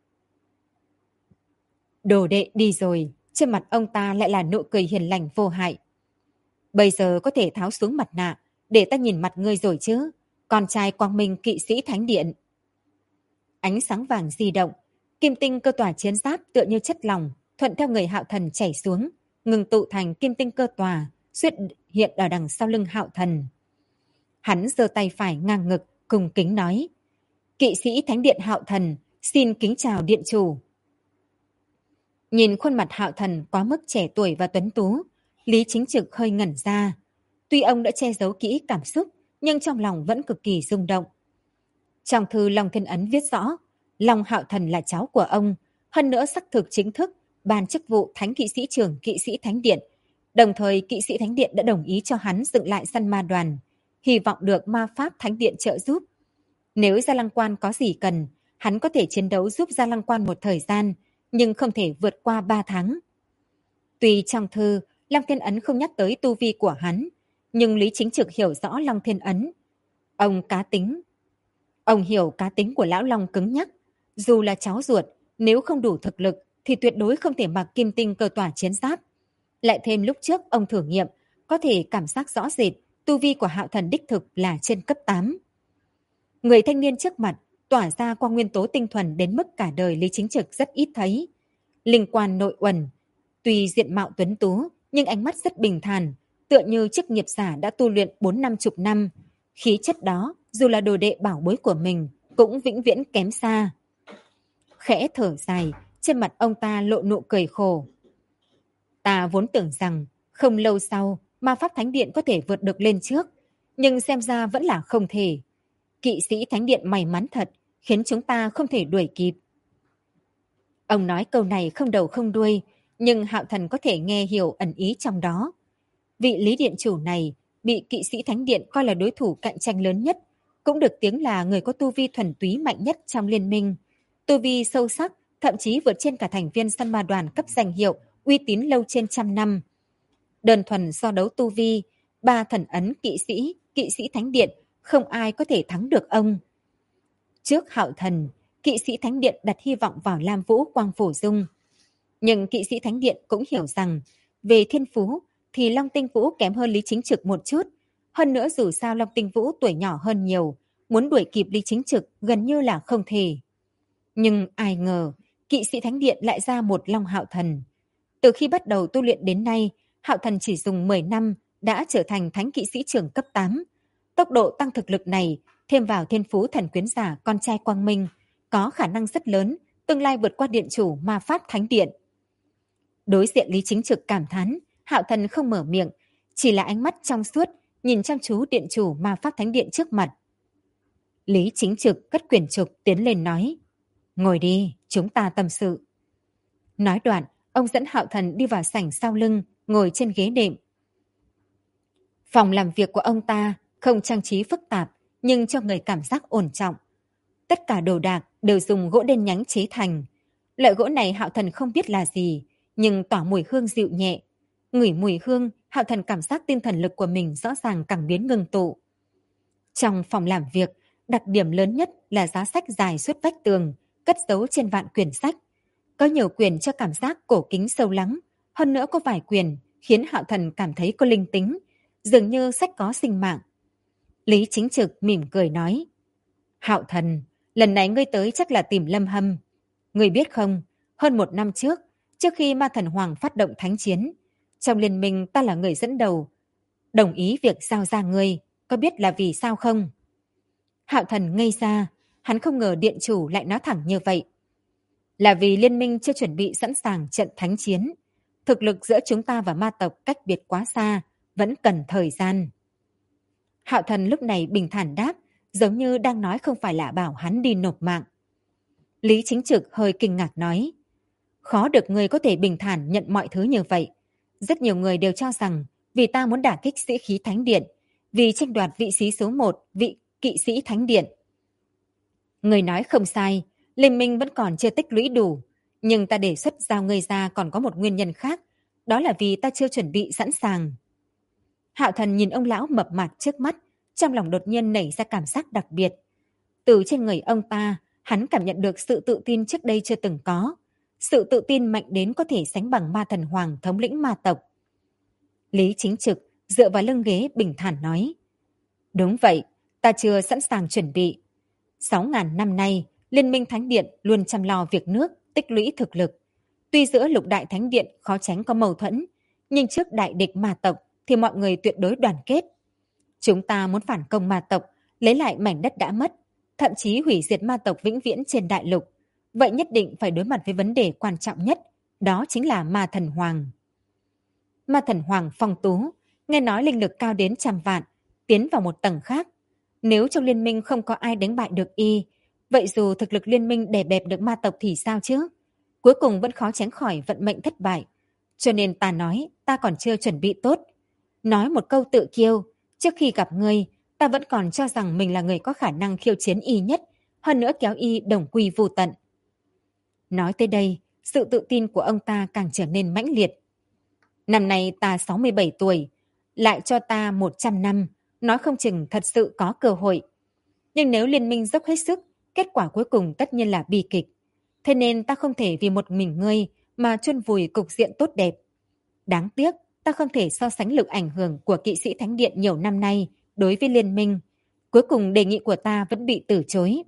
Đồ đệ đi rồi, trên mặt ông ta lại là nụ cười hiền lành vô hại. Bây giờ có thể tháo xuống mặt nạ, để ta nhìn mặt ngươi rồi chứ, con trai quang minh kỵ sĩ Thánh Điện. Ánh sáng vàng di động, kim tinh cơ tòa chiến giáp tựa như chất lỏng, thuận theo người Hạo Thần chảy xuống, ngừng tụ thành kim tinh cơ tòa, xuất hiện ở đằng sau lưng Hạo Thần. Hắn giơ tay phải ngang ngực, cùng kính nói: Kỵ sĩ Thánh Điện Hạo Thần, xin kính chào điện chủ. Nhìn khuôn mặt Hạo Thần quá mức trẻ tuổi và tuấn tú, Lý Chính Trực hơi ngẩn ra. Tuy ông đã che giấu kỹ cảm xúc, nhưng trong lòng vẫn cực kỳ rung động. Trong thư Long Thiên Ấn viết rõ, Long Hạo Thần là cháu của ông, hơn nữa xác thực chính thức ban chức vụ Thánh Kỵ Sĩ Trưởng Kỵ sĩ Thánh Điện. Đồng thời Kỵ sĩ Thánh Điện đã đồng ý cho hắn dựng lại săn ma đoàn, hy vọng được Ma Pháp Thánh Điện trợ giúp. Nếu Gia Lăng Quan có gì cần, hắn có thể chiến đấu giúp Gia Lăng Quan một thời gian, nhưng không thể vượt qua 3 tháng. Tuy trong thư, Long Thiên Ấn không nhắc tới tu vi của hắn, nhưng Lý Chính Trực hiểu rõ Long Thiên Ấn. Ông hiểu cá tính của Lão Long cứng nhắc. Dù là cháu ruột, nếu không đủ thực lực thì tuyệt đối không thể mặc kim tinh cơ tỏa chiến giáp. Lại thêm lúc trước ông thử nghiệm, có thể cảm giác rõ rệt tu vi của Hạo Thần đích thực là trên cấp 8. Người thanh niên trước mặt tỏa ra quang nguyên tố tinh thuần đến mức cả đời Lý Chính Trực rất ít thấy. Linh quan nội uẩn, tuy diện mạo tuấn tú nhưng ánh mắt rất bình thản, tựa như chức nghiệp giả đã tu luyện 40-50 năm. Khí chất đó, dù là đồ đệ bảo bối của mình, cũng vĩnh viễn kém xa. Khẽ thở dài, trên mặt ông ta lộ nụ cười khổ. Ta vốn tưởng rằng, không lâu sau, Ma Pháp Thánh Điện có thể vượt được lên trước, nhưng xem ra vẫn là không thể. Kỵ sĩ Thánh Điện may mắn thật, khiến chúng ta không thể đuổi kịp. Ông nói câu này không đầu không đuôi, nhưng Hạo Thần có thể nghe hiểu ẩn ý trong đó. Vị Lý Điện Chủ này bị Kỵ sĩ Thánh Điện coi là đối thủ cạnh tranh lớn nhất, cũng được tiếng là người có tu vi thuần túy mạnh nhất trong liên minh. Tu vi sâu sắc, thậm chí vượt trên cả thành viên săn ma đoàn cấp danh hiệu, uy tín lâu trên 100 năm. Đơn thuần so đấu tu vi, 3 thần ấn kỵ sĩ Thánh Điện, không ai có thể thắng được ông. Trước Hạo Thần, Kỵ sĩ Thánh Điện đặt hy vọng vào Lam Vũ Quang Phổ Dung. Nhưng Kỵ sĩ Thánh Điện cũng hiểu rằng Về thiên phú thì Long Tinh Vũ kém hơn Lý Chính Trực một chút. Hơn nữa dù sao Long Tinh Vũ tuổi nhỏ hơn nhiều, muốn đuổi kịp Lý Chính Trực gần như là không thể. Nhưng ai ngờ, kỵ sĩ thánh điện lại ra một Long Hạo Thần. Từ khi bắt đầu tu luyện đến nay, Hạo Thần chỉ dùng 10 năm đã trở thành thánh kỵ sĩ trưởng cấp 8. Tốc độ tăng thực lực này, thêm vào thiên phú thần quyến giả con trai Quang Minh, có khả năng rất lớn, tương lai vượt qua điện chủ ma pháp thánh điện. Đối diện Lý Chính Trực cảm thán, Hạo Thần không mở miệng, chỉ là ánh mắt trong suốt, nhìn chăm chú điện chủ ma pháp thánh điện trước mặt. Lý Chính Trực cất quyển trục tiến lên nói, ngồi đi, chúng ta tâm sự. Nói đoạn, ông dẫn Hạo Thần đi vào sảnh sau lưng, ngồi trên ghế đệm. Phòng làm việc của ông ta không trang trí phức tạp, nhưng cho người cảm giác ổn trọng. Tất cả đồ đạc đều dùng gỗ đen nhánh chế thành. Loại gỗ này Hạo Thần không biết là gì, nhưng tỏa mùi hương dịu nhẹ. Ngửi mùi hương, Hạo Thần cảm giác tinh thần lực của mình rõ ràng càng biến ngưng tụ. Trong phòng làm việc, đặc điểm lớn nhất là giá sách dài suốt vách tường, cất giấu trên vạn quyển sách. Có nhiều quyển cho cảm giác cổ kính sâu lắng, hơn nữa có vài quyển khiến Hạo Thần cảm thấy có linh tính, dường như sách có sinh mạng. Lý Chính Trực mỉm cười nói, Hạo Thần, lần này ngươi tới chắc là tìm Lâm Hâm. Ngươi biết không, hơn 1 năm trước khi Ma Thần Hoàng phát động thánh chiến, trong liên minh ta là người dẫn đầu, đồng ý việc giao ra ngươi, có biết là vì sao không? Hạo Thần ngây ra, hắn không ngờ điện chủ lại nói thẳng như vậy. Là vì liên minh chưa chuẩn bị sẵn sàng trận thánh chiến. Thực lực giữa chúng ta và ma tộc cách biệt quá xa, vẫn cần thời gian. Hạo Thần lúc này bình thản đáp, giống như đang nói không phải là bảo hắn đi nộp mạng. Lý Chính Trực hơi kinh ngạc nói, khó được người có thể bình thản nhận mọi thứ như vậy. Rất nhiều người đều cho rằng vì ta muốn đả kích sĩ khí thánh điện, vì tranh đoạt vị trí số 1, vị kỵ sĩ thánh điện. Người nói không sai, liên minh vẫn còn chưa tích lũy đủ, nhưng ta đề xuất giao ngươi ra còn có một nguyên nhân khác, đó là vì ta chưa chuẩn bị sẵn sàng. Hạo Thần nhìn ông lão mập mạp trước mắt, trong lòng đột nhiên nảy ra cảm giác đặc biệt. Từ trên người ông ta, hắn cảm nhận được sự tự tin trước đây chưa từng có, sự tự tin mạnh đến có thể sánh bằng Ma Thần Hoàng thống lĩnh ma tộc. Lý Chính Trực dựa vào lưng ghế bình thản nói, đúng vậy, ta chưa sẵn sàng chuẩn bị. 6.000 năm nay, Liên minh Thánh Điện luôn chăm lo việc nước, tích lũy thực lực. Tuy giữa lục đại Thánh Điện khó tránh có mâu thuẫn, nhưng trước đại địch ma tộc thì mọi người tuyệt đối đoàn kết. Chúng ta muốn phản công ma tộc, lấy lại mảnh đất đã mất, thậm chí hủy diệt ma tộc vĩnh viễn trên đại lục. Vậy nhất định phải đối mặt với vấn đề quan trọng nhất, đó chính là Ma Thần Hoàng. Ma Thần Hoàng phong tú, nghe nói linh lực cao đến 100 vạn, tiến vào một tầng khác. Nếu trong liên minh không có ai đánh bại được y, vậy dù thực lực liên minh đè bẹp được ma tộc thì sao chứ? Cuối cùng vẫn khó tránh khỏi vận mệnh thất bại. Cho nên ta nói, ta còn chưa chuẩn bị tốt. Nói một câu tự kiêu, trước khi gặp ngươi, ta vẫn còn cho rằng mình là người có khả năng khiêu chiến y nhất, hơn nữa kéo y đồng quy vô tận. Nói tới đây, sự tự tin của ông ta càng trở nên mãnh liệt. Năm nay ta 67 tuổi, lại cho ta 100 năm, nói không chừng thật sự có cơ hội. Nhưng nếu liên minh dốc hết sức, kết quả cuối cùng tất nhiên là bi kịch. Thế nên ta không thể vì một mình ngươi mà chôn vùi cục diện tốt đẹp. Đáng tiếc, ta không thể so sánh lực ảnh hưởng của kỵ sĩ Thánh Điện nhiều năm nay đối với liên minh. Cuối cùng đề nghị của ta vẫn bị từ chối.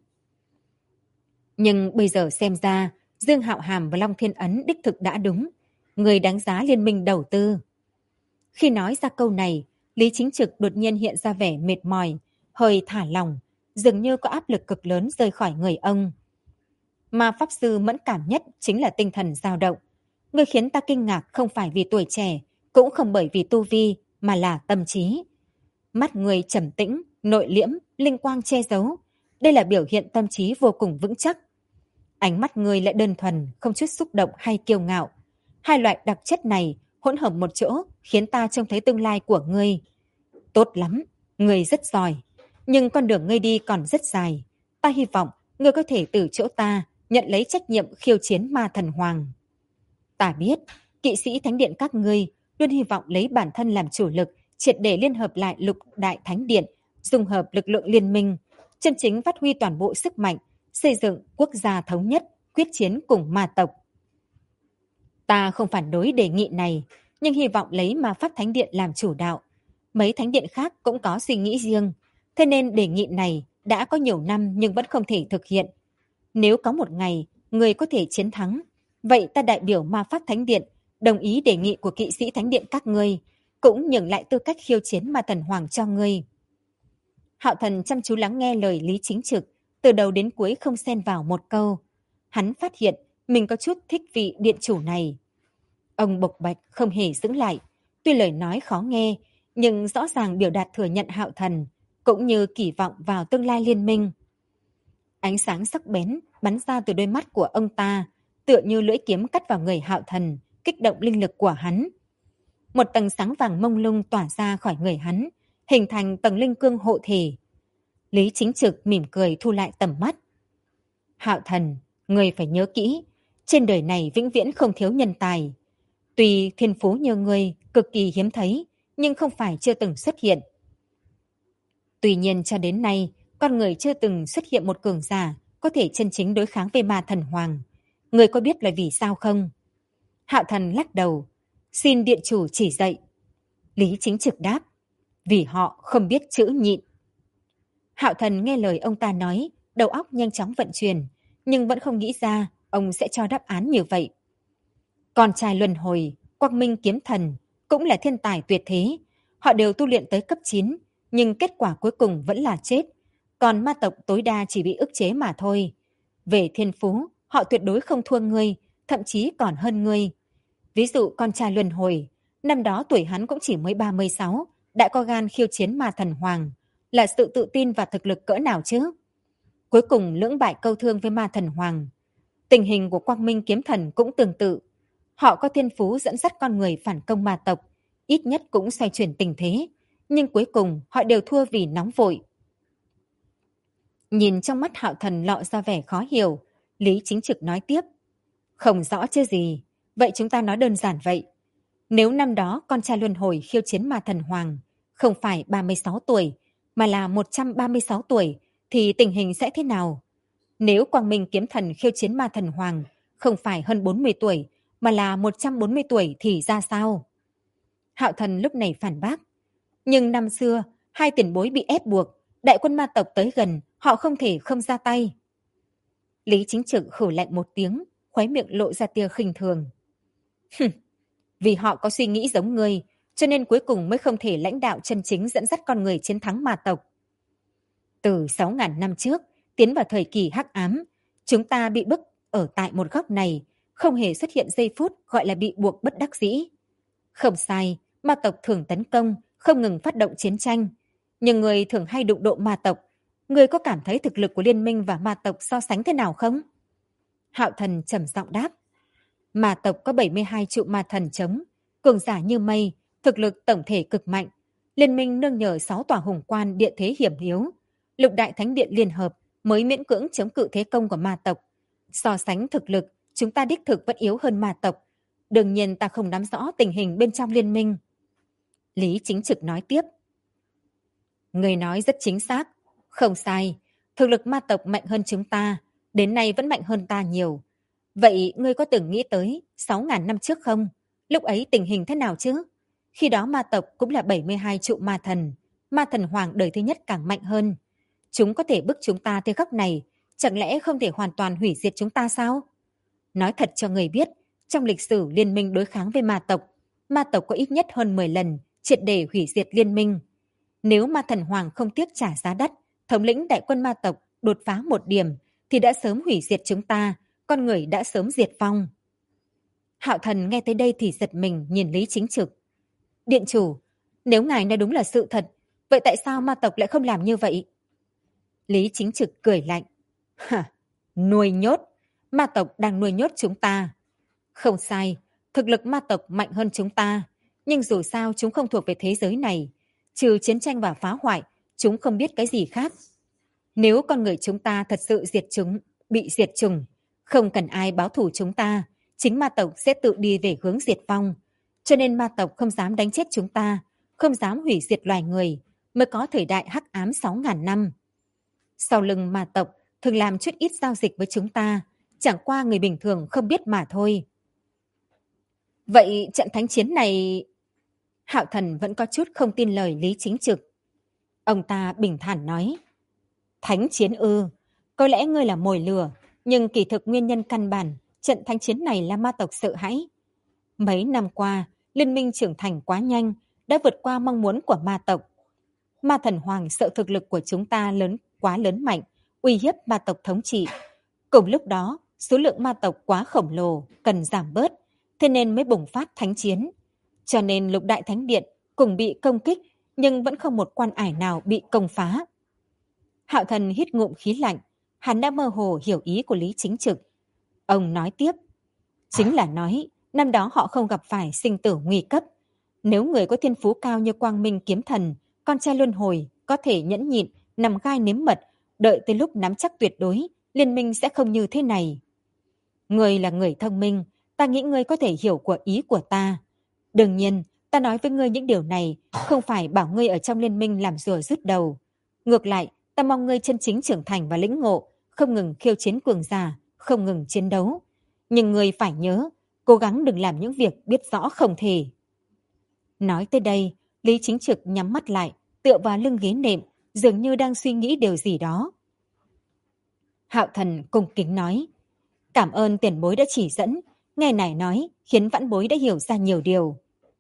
Nhưng bây giờ xem ra, Dương Hạo Hàm và Long Thiên Ấn đích thực đã đúng. Người đánh giá liên minh đầu tư. Khi nói ra câu này, Lý Chính Trực đột nhiên hiện ra vẻ mệt mỏi, hơi thả lỏng, dường như có áp lực cực lớn rời khỏi người ông. Mà Pháp Sư mẫn cảm nhất chính là tinh thần dao động. Người khiến ta kinh ngạc không phải vì tuổi trẻ, cũng không bởi vì tu vi, mà là tâm trí. Mắt người trầm tĩnh, nội liễm, linh quang che giấu. Đây là biểu hiện tâm trí vô cùng vững chắc. Ánh mắt người lại đơn thuần, không chút xúc động hay kiêu ngạo. Hai loại đặc chất này hỗn hợp một chỗ khiến ta trông thấy tương lai của ngươi. Tốt lắm, ngươi rất giỏi. Nhưng con đường ngươi đi còn rất dài. Ta hy vọng ngươi có thể từ chỗ ta nhận lấy trách nhiệm khiêu chiến Ma Thần Hoàng. Ta biết, kỵ sĩ Thánh Điện các ngươi luôn hy vọng lấy bản thân làm chủ lực, triệt để liên hợp lại lục đại Thánh Điện, dung hợp lực lượng liên minh, chân chính phát huy toàn bộ sức mạnh, xây dựng quốc gia thống nhất, quyết chiến cùng ma tộc. Ta không phản đối đề nghị này, nhưng hy vọng lấy ma pháp thánh điện làm chủ đạo. Mấy thánh điện khác cũng có suy nghĩ riêng, thế nên đề nghị này đã có nhiều năm nhưng vẫn không thể thực hiện. Nếu có một ngày người có thể chiến thắng, vậy ta đại biểu ma pháp thánh điện đồng ý đề nghị của kỵ sĩ thánh điện các ngươi, cũng nhường lại tư cách khiêu chiến ma thần hoàng cho ngươi. Hạo Thần chăm chú lắng nghe lời Lý Chính Trực, từ đầu đến cuối không xen vào một câu. Hắn phát hiện mình có chút thích vị điện chủ này. Ông bộc bạch không hề giữ lại, tuy lời nói khó nghe, nhưng rõ ràng biểu đạt thừa nhận Hạo Thần, cũng như kỳ vọng vào tương lai liên minh. Ánh sáng sắc bén bắn ra từ đôi mắt của ông ta, tựa như lưỡi kiếm cắt vào người Hạo Thần, kích động linh lực của hắn. Một tầng sáng vàng mông lung tỏa ra khỏi người hắn, hình thành tầng linh cương hộ thể. Lý Chính Trực mỉm cười thu lại tầm mắt. Hạo Thần, người phải nhớ kỹ, trên đời này vĩnh viễn không thiếu nhân tài. Tuy thiên phú như ngươi cực kỳ hiếm thấy, nhưng không phải chưa từng xuất hiện. Tuy nhiên cho đến nay, con người chưa từng xuất hiện một cường giả có thể chân chính đối kháng với ma thần hoàng. Người có biết là vì sao không? Hạo Thần lắc đầu, xin điện chủ chỉ dạy. Lý Chính Trực đáp, vì họ không biết chữ nhịn. Hạo Thần nghe lời ông ta nói, đầu óc nhanh chóng vận chuyển, nhưng vẫn không nghĩ ra ông sẽ cho đáp án như vậy. Con trai luân hồi, Quang Minh kiếm thần, cũng là thiên tài tuyệt thế. Họ đều tu luyện tới cấp 9, nhưng kết quả cuối cùng vẫn là chết. Còn ma tộc tối đa chỉ bị ức chế mà thôi. Về thiên phú, họ tuyệt đối không thua ngươi, thậm chí còn hơn ngươi. Ví dụ con trai luân hồi, năm đó tuổi hắn cũng chỉ mới 36, đã có gan khiêu chiến ma thần hoàng, là sự tự tin và thực lực cỡ nào chứ? Cuối cùng lưỡng bại câu thương với ma thần hoàng. Tình hình của Quang Minh kiếm thần cũng tương tự. Họ có thiên phú dẫn dắt con người phản công ma tộc, ít nhất cũng xoay chuyển tình thế, nhưng cuối cùng họ đều thua vì nóng vội. Nhìn trong mắt Hạo Thần lọ ra vẻ khó hiểu, Lý Chính Trực nói tiếp, không rõ chứ gì, vậy chúng ta nói đơn giản vậy. Nếu năm đó con trai luân hồi khiêu chiến ma thần hoàng không phải 36 tuổi, mà là 136 tuổi, thì tình hình sẽ thế nào? Nếu Quang Minh kiếm thần khiêu chiến ma thần hoàng không phải hơn 40 tuổi, mà là 140 tuổi thì ra sao? Hạo Thần lúc này phản bác. Nhưng năm xưa, hai tiền bối bị ép buộc, đại quân ma tộc tới gần, họ không thể không ra tay. Lý Chính Trực khử lạnh một tiếng, khóe miệng lộ ra tia khinh thường. Vì họ có suy nghĩ giống ngươi, cho nên cuối cùng mới không thể lãnh đạo chân chính dẫn dắt con người chiến thắng ma tộc. Từ 6.000 năm trước, tiến vào thời kỳ hắc ám, chúng ta bị bức ở tại một góc này, không hề xuất hiện giây phút gọi là bị buộc bất đắc dĩ. Không sai, ma tộc thường tấn công, không ngừng phát động chiến tranh. Nhưng người thường hay đụng độ ma tộc. Người có cảm thấy thực lực của liên minh và ma tộc so sánh thế nào không? Hạo Thần trầm giọng đáp. Ma tộc có 72 trụ ma thần chống, cường giả như mây, thực lực tổng thể cực mạnh. Liên minh nương nhờ 6 tòa hùng quan địa thế hiểm yếu. Lục đại thánh điện liên hợp mới miễn cưỡng chống cự thế công của ma tộc. So sánh thực lực, chúng ta đích thực vẫn yếu hơn ma tộc. Đương nhiên ta không nắm rõ tình hình bên trong liên minh. Lý Chính Trực nói tiếp. Người nói rất chính xác. Không sai, thực lực ma tộc mạnh hơn chúng ta, đến nay vẫn mạnh hơn ta nhiều. Vậy ngươi có từng nghĩ tới 6.000 năm trước không? Lúc ấy tình hình thế nào chứ? Khi đó ma tộc cũng là 72 trụ ma thần hoàng đời thứ nhất càng mạnh hơn. Chúng có thể bức chúng ta tới góc này, chẳng lẽ không thể hoàn toàn hủy diệt chúng ta sao? Nói thật cho người biết, trong lịch sử liên minh đối kháng với ma tộc có ít nhất hơn 10 lần triệt để hủy diệt liên minh. Nếu ma thần hoàng không tiếc trả giá đắt, thống lĩnh đại quân ma tộc đột phá một điểm, thì đã sớm hủy diệt chúng ta, con người đã sớm diệt vong. Hạo Thần nghe tới đây thì giật mình nhìn Lý Chính Trực. Điện chủ, nếu ngài nói đúng là sự thật, vậy tại sao ma tộc lại không làm như vậy? Lý Chính Trực cười lạnh. Hả, nuôi nhốt, ma tộc đang nuôi nhốt chúng ta. Không sai, thực lực ma tộc mạnh hơn chúng ta, nhưng dù sao chúng không thuộc về thế giới này. Trừ chiến tranh và phá hoại, chúng không biết cái gì khác. Nếu con người chúng ta thật sự bị diệt chủng, không cần ai báo thù chúng ta, chính ma tộc sẽ tự đi về hướng diệt vong. Cho nên ma tộc không dám đánh chết chúng ta, không dám hủy diệt loài người, mới có thời đại hắc ám 6.000 năm. Sau lưng ma tộc thường làm chút ít giao dịch với chúng ta, chẳng qua người bình thường không biết mà thôi. Vậy trận thánh chiến này... Hạo Thần vẫn có chút không tin lời Lý Chính Trực. Ông ta bình thản nói, thánh chiến ư, có lẽ ngươi là mồi lửa, nhưng kỳ thực nguyên nhân căn bản, trận thánh chiến này là ma tộc sợ hãi. Mấy năm qua, liên minh trưởng thành quá nhanh, đã vượt qua mong muốn của ma tộc. Ma thần hoàng sợ thực lực của chúng ta quá lớn mạnh, uy hiếp ma tộc thống trị. Cùng lúc đó, số lượng ma tộc quá khổng lồ, cần giảm bớt, thế nên mới bùng phát thánh chiến. Cho nên Lục Đại Thánh Điện cùng bị công kích, nhưng vẫn không một quan ải nào bị công phá. Hạo Thần hít ngụm khí lạnh, hắn đã mơ hồ hiểu ý của Lý Chính Trực. Ông nói tiếp, chính là nói, năm đó họ không gặp phải sinh tử nguy cấp. Nếu người có thiên phú cao như Quang Minh Kiếm Thần, con trai luân hồi, có thể nhẫn nhịn, nằm gai nếm mật, đợi tới lúc nắm chắc tuyệt đối, liên minh sẽ không như thế này. Ngươi là người thông minh, ta nghĩ ngươi có thể hiểu của ý của ta. Đương nhiên, ta nói với ngươi những điều này, không phải bảo ngươi ở trong liên minh làm rùa rút đầu. Ngược lại, ta mong ngươi chân chính trưởng thành và lĩnh ngộ, không ngừng khiêu chiến cường giả, không ngừng chiến đấu. Nhưng ngươi phải nhớ, cố gắng đừng làm những việc biết rõ không thể. Nói tới đây, Lý Chính Trực nhắm mắt lại, tựa vào lưng ghế nệm, dường như đang suy nghĩ điều gì đó. Hạo Thần cung kính nói, cảm ơn tiền bối đã chỉ dẫn, nghe nải nói khiến vãn bối đã hiểu ra nhiều điều.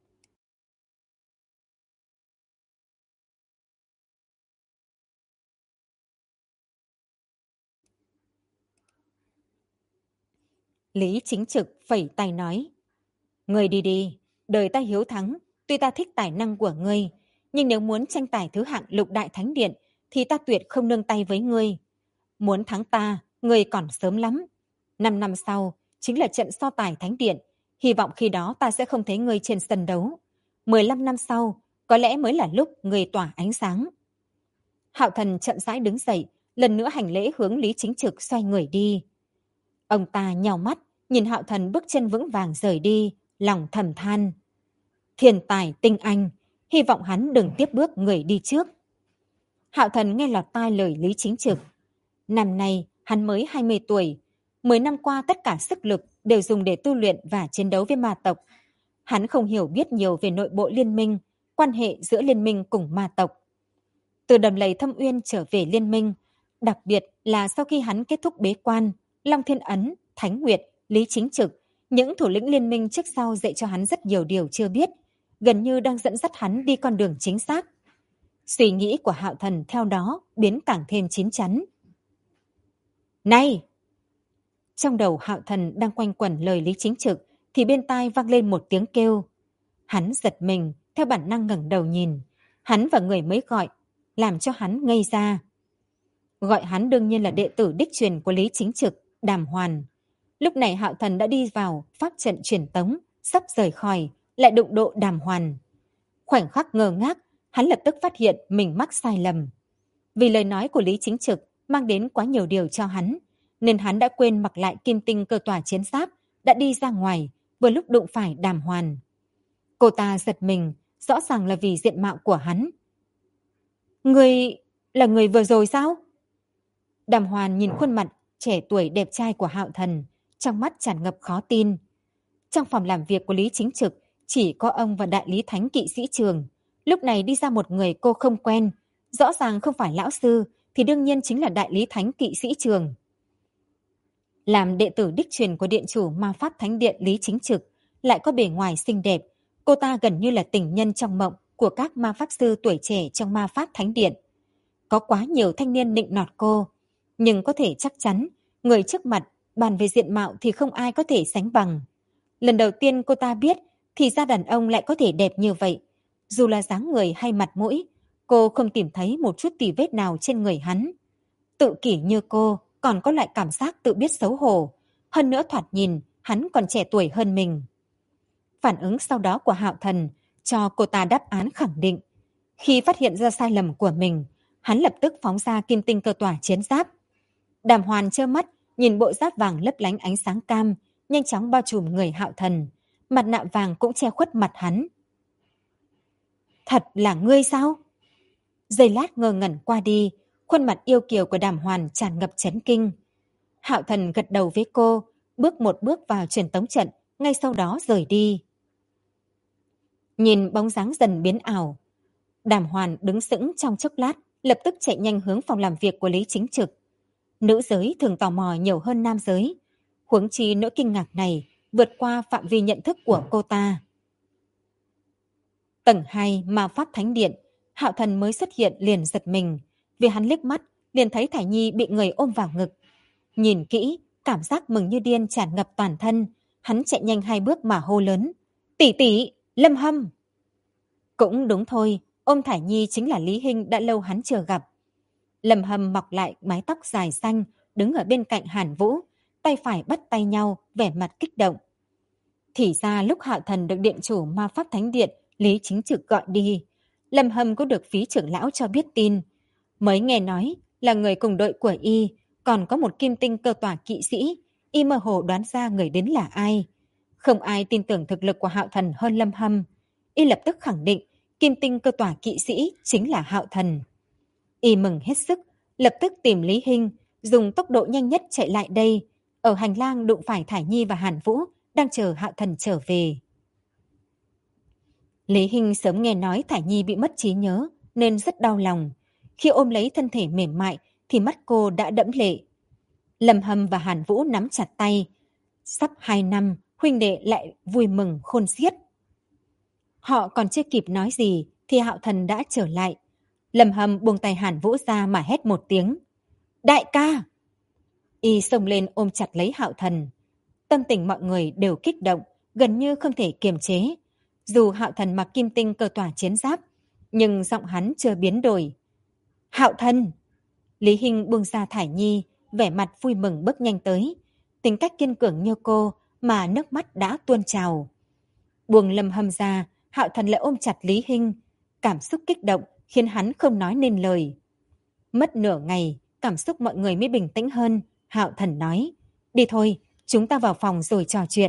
Lý Chính Trực phẩy tay nói, ngươi đi đi, đời ta hiếu thắng, tuy ta thích tài năng của ngươi, nhưng nếu muốn tranh tài thứ hạng Lục Đại Thánh Điện thì ta tuyệt không nương tay với ngươi. Muốn thắng ta, ngươi còn sớm lắm. 5 năm sau chính là trận so tài Thánh Điện, hy vọng khi đó ta sẽ không thấy ngươi trên sân đấu. 15 năm sau, có lẽ mới là lúc ngươi tỏa ánh sáng. Hạo Thần chậm rãi đứng dậy, lần nữa hành lễ hướng Lý Chính Trực xoay người đi. Ông ta nhào mắt, nhìn Hạo Thần bước chân vững vàng rời đi, lòng thầm than. Thiên tài tinh anh, hy vọng hắn đừng tiếp bước người đi trước. Hạo Thần nghe lọt tai lời Lý Chính Trực. Năm nay, hắn mới 20 tuổi. 10 năm qua tất cả sức lực đều dùng để tu luyện và chiến đấu với ma tộc. Hắn không hiểu biết nhiều về nội bộ liên minh, quan hệ giữa liên minh cùng ma tộc. Từ Đầm Lầy Thâm Uyên trở về liên minh, đặc biệt là sau khi hắn kết thúc bế quan, Long Thiên Ấn, Thánh Nguyệt, Lý Chính Trực, những thủ lĩnh liên minh trước sau dạy cho hắn rất nhiều điều chưa biết, gần như đang dẫn dắt hắn đi con đường chính xác. Suy nghĩ của Hạo Thần theo đó biến càng thêm chín chắn. Này! Trong đầu Hạo Thần đang quanh quẩn lời Lý Chính Trực thì bên tai vang lên một tiếng kêu. Hắn giật mình, theo bản năng ngẩng đầu nhìn. Hắn và người mới gọi, làm cho hắn ngây ra. Gọi hắn đương nhiên là đệ tử đích truyền của Lý Chính Trực, Đàm Hoàn. Lúc này Hạo Thần đã đi vào pháp trận truyền tống, sắp rời khỏi, lại đụng độ Đàm Hoàn. Khoảnh khắc ngơ ngác, hắn lập tức phát hiện mình mắc sai lầm. Vì lời nói của Lý Chính Trực mang đến quá nhiều điều cho hắn, nên hắn đã quên mặc lại kim tinh cơ tòa chiến giáp, đã đi ra ngoài, vừa lúc đụng phải Đàm Hoàn. Cô ta giật mình, rõ ràng là vì diện mạo của hắn. Người là người vừa rồi sao? Đàm Hoàn nhìn khuôn mặt trẻ tuổi đẹp trai của Hạo Thần, trong mắt tràn ngập khó tin. Trong phòng làm việc của Lý Chính Trực, chỉ có ông và đại lý thánh kỵ sĩ Trường. Lúc này đi ra một người cô không quen, rõ ràng không phải lão sư, thì đương nhiên chính là đại lý thánh kỵ sĩ Trường. Làm đệ tử đích truyền của điện chủ Ma Pháp Thánh Điện Lý Chính Trực, lại có bề ngoài xinh đẹp, cô ta gần như là tình nhân trong mộng của các ma pháp sư tuổi trẻ trong Ma Pháp Thánh Điện. Có quá nhiều thanh niên nịnh nọt cô, nhưng có thể chắc chắn, người trước mặt, bàn về diện mạo thì không ai có thể sánh bằng. Lần đầu tiên cô ta biết, thì ra đàn ông lại có thể đẹp như vậy. Dù là dáng người hay mặt mũi, cô không tìm thấy một chút tì vết nào trên người hắn. Tự kỷ như cô, còn có lại cảm giác tự biết xấu hổ. Hơn nữa thoạt nhìn, hắn còn trẻ tuổi hơn mình. Phản ứng sau đó của Hạo Thần cho cô ta đáp án khẳng định. Khi phát hiện ra sai lầm của mình, hắn lập tức phóng ra kim tinh cơ tỏa chiến giáp. Đàm Hoàn trơ mắt, nhìn bộ giáp vàng lấp lánh ánh sáng cam, nhanh chóng bao trùm người Hạo Thần. Mặt nạ vàng cũng che khuất mặt hắn. Thật là ngươi sao? Giây lát ngơ ngẩn qua đi, khuôn mặt yêu kiều của Đàm Hoàn tràn ngập chấn kinh. Hạo Thần gật đầu với cô, bước một bước vào truyền tống trận, ngay sau đó rời đi. Nhìn bóng dáng dần biến ảo, Đàm Hoàn đứng sững trong chốc lát, lập tức chạy nhanh hướng phòng làm việc của Lý Chính Trực. Nữ giới thường tò mò nhiều hơn nam giới, huống chi nỗi kinh ngạc này vượt qua phạm vi nhận thức của cô ta. Tầng 2 Ma Pháp Thánh Điện, Hạo Thần mới xuất hiện liền giật mình, vì hắn liếc mắt liền thấy Thải Nhi bị người ôm vào ngực. Nhìn kỹ, cảm giác mừng như điên tràn ngập toàn thân, hắn chạy nhanh 2 bước mà hô lớn: "Tỷ tỷ, Lâm Hâm!" Cũng đúng thôi, ôm Thải Nhi chính là Lý Hinh đã lâu hắn chưa gặp. Lâm Hâm mọc lại mái tóc dài xanh, đứng ở bên cạnh Hàn Vũ, tay phải bắt tay nhau, vẻ mặt kích động. Thì ra lúc Hạo Thần được điện chủ Ma Pháp Thánh Điện Lý Chính Trực gọi đi, Lâm Hâm có được phí trưởng lão cho biết tin. Mới nghe nói là người cùng đội của y, còn có một kim tinh cơ tỏa kỵ sĩ, y mơ hồ đoán ra người đến là ai. Không ai tin tưởng thực lực của Hạo Thần hơn Lâm Hâm. Y lập tức khẳng định kim tinh cơ tỏa kỵ sĩ chính là Hạo Thần. Y mừng hết sức, lập tức tìm Lý Hinh, dùng tốc độ nhanh nhất chạy lại đây. Ở hành lang đụng phải Thải Nhi và Hàn Vũ đang chờ Hạo Thần trở về. Lý Hinh sớm nghe nói Thải Nhi bị mất trí nhớ nên rất đau lòng. Khi ôm lấy thân thể mềm mại thì mắt cô đã đẫm lệ. Lâm Hâm và Hàn Vũ nắm chặt tay. Sắp 2 năm, huynh đệ lại vui mừng khôn xiết. Họ còn chưa kịp nói gì thì Hạo Thần đã trở lại. Lâm Hâm buông tay Hàn Vũ ra mà hét một tiếng: "Đại ca!" Y xông lên ôm chặt lấy Hạo Thần. Tâm tình mọi người đều kích động, gần như không thể kiềm chế. Dù Hạo Thần mặc kim tinh cơ tỏa chiến giáp, nhưng giọng hắn chưa biến đổi. "Hạo Thần!" Lý Hinh buông ra Thải Nhi, vẻ mặt vui mừng bước nhanh tới. Tính cách kiên cường như cô mà nước mắt đã tuôn trào. Buông Lâm Hâm ra, Hạo Thần lại ôm chặt Lý Hinh. Cảm xúc kích động khiến hắn không nói nên lời. Mất nửa ngày, cảm xúc mọi người mới bình tĩnh hơn. Hạo Thần nói: "Đi thôi, chúng ta vào phòng rồi trò chuyện."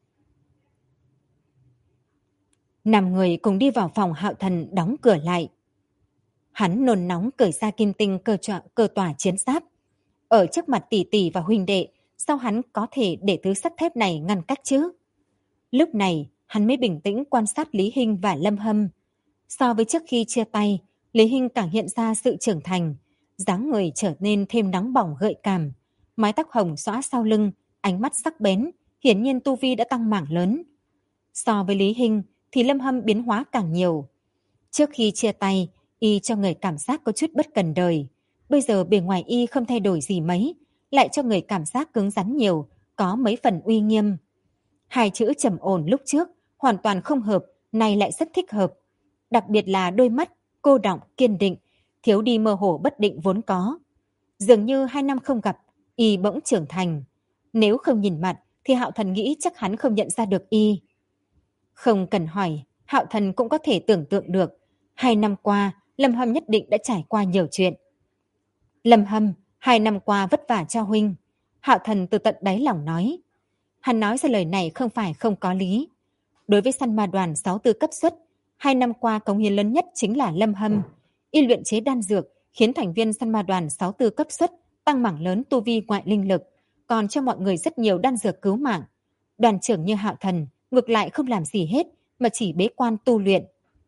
5 người cùng đi vào phòng. Hạo Thần đóng cửa lại. Hắn nôn nóng cởi ra kim tinh cơ tỏa chiến giáp. Ở trước mặt tỷ tỷ và huynh đệ, sao hắn có thể để thứ sắt thép này ngăn cách chứ? Lúc này, hắn mới bình tĩnh quan sát Lý Hinh và Lâm Hâm. So với trước khi chia tay, Lý Hinh càng hiện ra sự trưởng thành, dáng người trở nên thêm nóng bỏng gợi cảm, mái tóc hồng xõa sau lưng, ánh mắt sắc bén, hiển nhiên tu vi đã tăng mảng lớn. So với Lý Hinh thì Lâm Hâm biến hóa càng nhiều. Trước khi chia tay, y cho người cảm giác có chút bất cần đời. Bây giờ bề ngoài y không thay đổi gì mấy, lại cho người cảm giác cứng rắn nhiều, có mấy phần uy nghiêm. 2 chữ trầm ổn lúc trước hoàn toàn không hợp, nay lại rất thích hợp. Đặc biệt là đôi mắt cô đọng kiên định, thiếu đi mơ hồ bất định vốn có. Dường như 2 năm không gặp, y bỗng trưởng thành. Nếu không nhìn mặt thì Hạo Thần nghĩ chắc hắn không nhận ra được y. Không cần hỏi, Hạo Thần cũng có thể tưởng tượng được. 2 năm qua, Lâm Hâm nhất định đã trải qua nhiều chuyện. "Lâm Hâm, 2 năm qua vất vả cho huynh." Hạo Thần từ tận đáy lòng nói. Hắn nói ra lời này không phải không có lý. Đối với săn ma đoàn 64 cấp suất, 2 năm qua cống hiến lớn nhất chính là Lâm Hâm. Y luyện chế đan dược khiến thành viên săn ma đoàn 64 cấp suất tăng mảng lớn tu vi ngoại linh lực, còn cho mọi người rất nhiều đan dược cứu mạng. Đoàn trưởng như Hạo Thần ngược lại không làm gì hết mà chỉ bế quan tu luyện.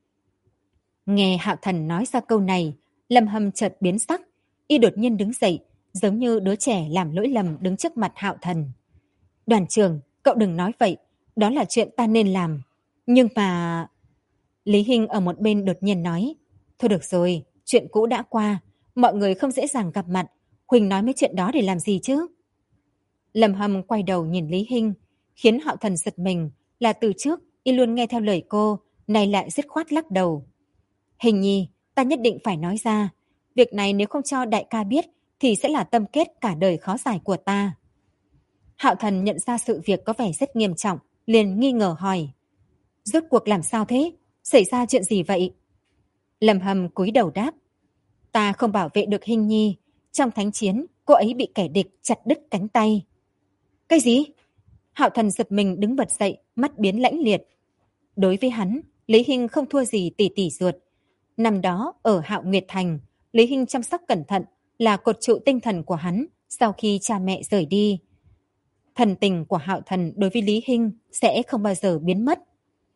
Nghe Hạo Thần nói ra câu này, Lâm Hâm chợt biến sắc. Y đột nhiên đứng dậy, giống như đứa trẻ làm lỗi lầm đứng trước mặt Hạo Thần. "Đoàn trưởng, cậu đừng nói vậy, đó là chuyện ta nên làm. Nhưng mà..." Lý Hinh ở một bên đột nhiên nói: "Thôi được rồi, chuyện cũ đã qua, mọi người không dễ dàng gặp mặt, Huỳnh nói mấy chuyện đó để làm gì chứ?" Lâm Hâm quay đầu nhìn Lý Hinh, khiến Hạo Thần giật mình là từ trước y luôn nghe theo lời cô, nay lại dứt khoát lắc đầu. "Hình nhi, ta nhất định phải nói ra, việc này nếu không cho đại ca biết thì sẽ là tâm kết cả đời khó giải của ta." Hạo Thần nhận ra sự việc có vẻ rất nghiêm trọng, liền nghi ngờ hỏi: "Rốt cuộc làm sao thế? Xảy ra chuyện gì vậy?" Lâm Hâm cúi đầu đáp: "Ta không bảo vệ được Hinh nhi, trong thánh chiến cô ấy bị kẻ địch chặt đứt cánh tay." "Cái gì?" Hạo Thần giật mình đứng bật dậy, mắt biến lãnh liệt. Đối với hắn, Lý Hinh không thua gì tỷ tỷ ruột. Năm đó ở Hạo Nguyệt Thành, Lý Hinh chăm sóc cẩn thận là cột trụ tinh thần của hắn sau khi cha mẹ rời đi. Thần tình của Hạo Thần đối với Lý Hinh sẽ không bao giờ biến mất.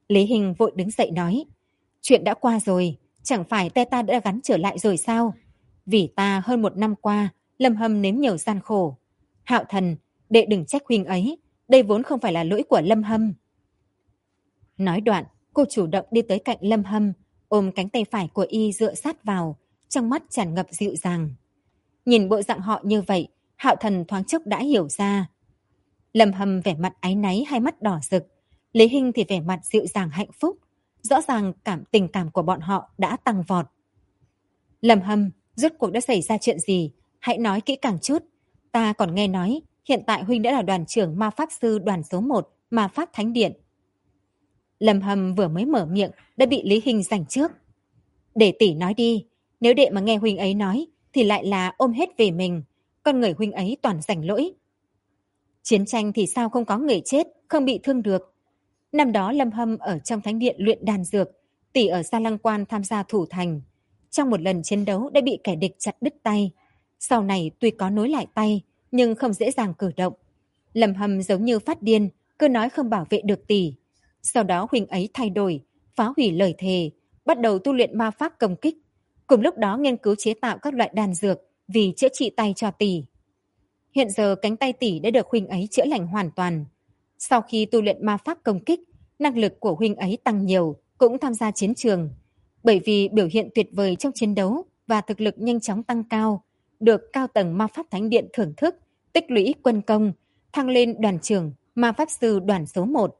Lý Hình vội đứng dậy nói, chuyện đã qua rồi, chẳng phải tay ta đã gắn trở lại rồi sao? Vì ta hơn 1 năm qua, Lâm Hâm nếm nhiều gian khổ. Hạo Thần, đệ đừng trách huynh ấy, đây vốn không phải là lỗi của Lâm Hâm. Nói đoạn, cô chủ động đi tới cạnh Lâm Hâm, ôm cánh tay phải của y dựa sát vào, trong mắt tràn ngập dịu dàng. Nhìn bộ dạng họ như vậy, Hạo Thần thoáng chốc đã hiểu ra. Lâm Hâm vẻ mặt áy náy, hai mắt đỏ rực. Lý Hinh thì vẻ mặt dịu dàng hạnh phúc. Rõ ràng tình cảm của bọn họ đã tăng vọt. Lâm Hâm, rốt cuộc đã xảy ra chuyện gì? Hãy nói kỹ càng chút. Ta còn nghe nói, hiện tại huynh đã là đoàn trưởng ma pháp sư đoàn số 1 ma pháp thánh điện. Lâm Hâm vừa mới mở miệng đã bị Lý Hinh giành trước. Để tỷ nói đi, nếu đệ mà nghe huynh ấy nói thì lại là ôm hết về mình. Con người huynh ấy toàn rảnh lỗi. Chiến tranh thì sao không có người chết, không bị thương được. Năm đó Lâm Hâm ở trong thánh điện luyện đan dược, tỷ ở Sa Lăng Quan tham gia thủ thành. Trong một lần chiến đấu đã bị kẻ địch chặt đứt tay. Sau này tuy có nối lại tay, nhưng không dễ dàng cử động. Lâm Hâm giống như phát điên, cứ nói không bảo vệ được tỷ. Sau đó huynh ấy thay đổi, phá hủy lời thề, bắt đầu tu luyện ma pháp công kích. Cùng lúc đó nghiên cứu chế tạo các loại đan dược vì chữa trị tay cho tỷ. Hiện giờ cánh tay tỷ đã được huynh ấy chữa lành hoàn toàn. Sau khi tu luyện ma pháp công kích, năng lực của huynh ấy tăng nhiều, cũng tham gia chiến trường. Bởi vì biểu hiện tuyệt vời trong chiến đấu và thực lực nhanh chóng tăng cao, được cao tầng ma pháp thánh điện thưởng thức, tích lũy quân công, thăng lên đoàn trưởng ma pháp sư đoàn số 1.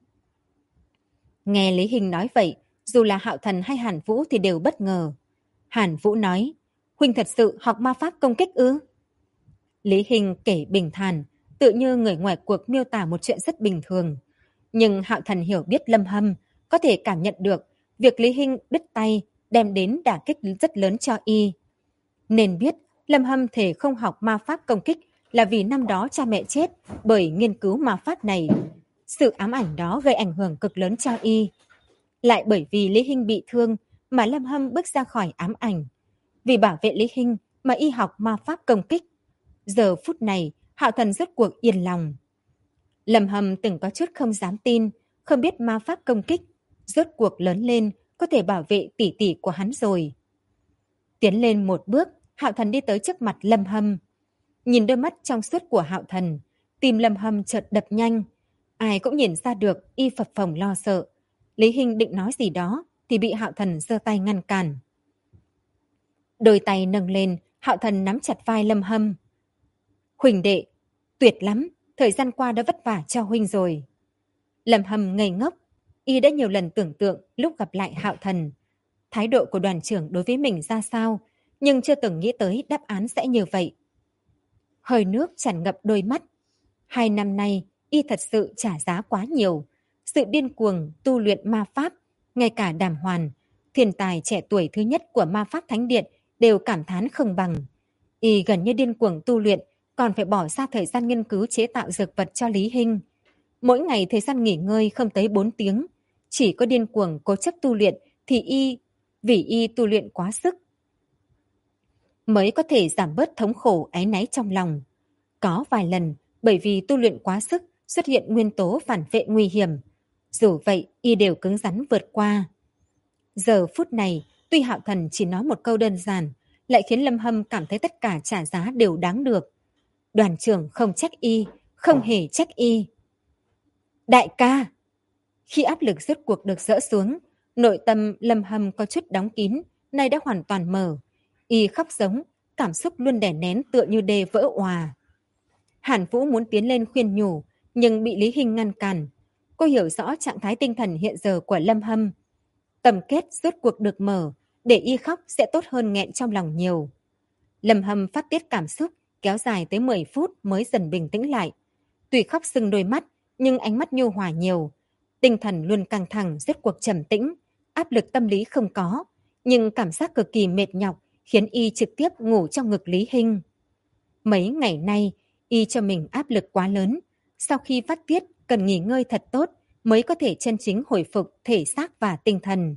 Nghe Lý Hình nói vậy, dù là Hạo Thần hay Hàn Vũ thì đều bất ngờ. Hàn Vũ nói, huynh thật sự học ma pháp công kích ư? Lý Hình kể bình thản, tự như người ngoài cuộc miêu tả một chuyện rất bình thường. Nhưng Hạo Thần hiểu biết Lâm Hâm, có thể cảm nhận được việc Lý Hình đứt tay đem đến đả kích rất lớn cho y. Nên biết Lâm Hâm thể không học ma pháp công kích là vì năm đó cha mẹ chết bởi nghiên cứu ma pháp này. Sự ám ảnh đó gây ảnh hưởng cực lớn cho y. Lại bởi vì Lý Hình bị thương mà Lâm Hâm bước ra khỏi ám ảnh. Vì bảo vệ Lý Hình mà y học ma pháp công kích. Giờ phút này, Hạo Thần rốt cuộc yên lòng. Lâm Hâm từng có chút không dám tin, không biết ma pháp công kích, rốt cuộc lớn lên có thể bảo vệ tỷ tỷ của hắn rồi. Tiến lên một bước, Hạo Thần đi tới trước mặt Lâm Hâm. Nhìn đôi mắt trong suốt của Hạo Thần, tim Lâm Hâm chợt đập nhanh. Ai cũng nhìn ra được y phập phồng lo sợ. Lý Hình định nói gì đó thì bị Hạo Thần giơ tay ngăn cản. Đôi tay nâng lên, Hạo Thần nắm chặt vai Lâm Hâm. Huỳnh đệ, tuyệt lắm, thời gian qua đã vất vả cho huynh rồi. Lâm Hâm ngây ngốc, y đã nhiều lần tưởng tượng lúc gặp lại Hạo Thần. Thái độ của đoàn trưởng đối với mình ra sao, nhưng chưa từng nghĩ tới đáp án sẽ như vậy. Hơi nước tràn ngập đôi mắt. 2 năm nay, y thật sự trả giá quá nhiều. Sự điên cuồng tu luyện ma pháp, ngay cả Đàm Hoàn, thiên tài trẻ tuổi thứ nhất của ma pháp thánh điện đều cảm thán không bằng. Y gần như điên cuồng tu luyện, còn phải bỏ ra thời gian nghiên cứu chế tạo dược vật cho Lý Hinh. Mỗi ngày thời gian nghỉ ngơi không tới 4 tiếng. Chỉ có điên cuồng cố chấp tu luyện thì vì y tu luyện quá sức, mới có thể giảm bớt thống khổ áy náy trong lòng. Có vài lần, bởi vì tu luyện quá sức, xuất hiện nguyên tố phản vệ nguy hiểm. Dù vậy, y đều cứng rắn vượt qua. Giờ phút này, tuy Hạo Thần chỉ nói một câu đơn giản, lại khiến Lâm Hâm cảm thấy tất cả trả giá đều đáng được. Đoàn trưởng không trách y, không hề trách y. Đại ca! Khi áp lực rốt cuộc được dỡ xuống, nội tâm Lâm Hâm có chút đóng kín, nay đã hoàn toàn mở. Y khóc giống, cảm xúc luôn đè nén tựa như đê vỡ òa. Hàn Vũ muốn tiến lên khuyên nhủ, nhưng bị Lý Hinh ngăn cản. Cô hiểu rõ trạng thái tinh thần hiện giờ của Lâm Hâm. Tầm kết rốt cuộc được mở, để y khóc sẽ tốt hơn nghẹn trong lòng nhiều. Lâm Hâm phát tiết cảm xúc, kéo dài tới 10 phút mới dần bình tĩnh lại. Tuy khóc sưng đôi mắt, nhưng ánh mắt nhu hòa nhiều. Tinh thần luôn căng thẳng, rốt cuộc trầm tĩnh, áp lực tâm lý không có, nhưng cảm giác cực kỳ mệt nhọc khiến y trực tiếp ngủ trong ngực Lý Hinh. Mấy ngày nay, y cho mình áp lực quá lớn. Sau khi phát tiết, cần nghỉ ngơi thật tốt mới có thể chân chính hồi phục thể xác và tinh thần.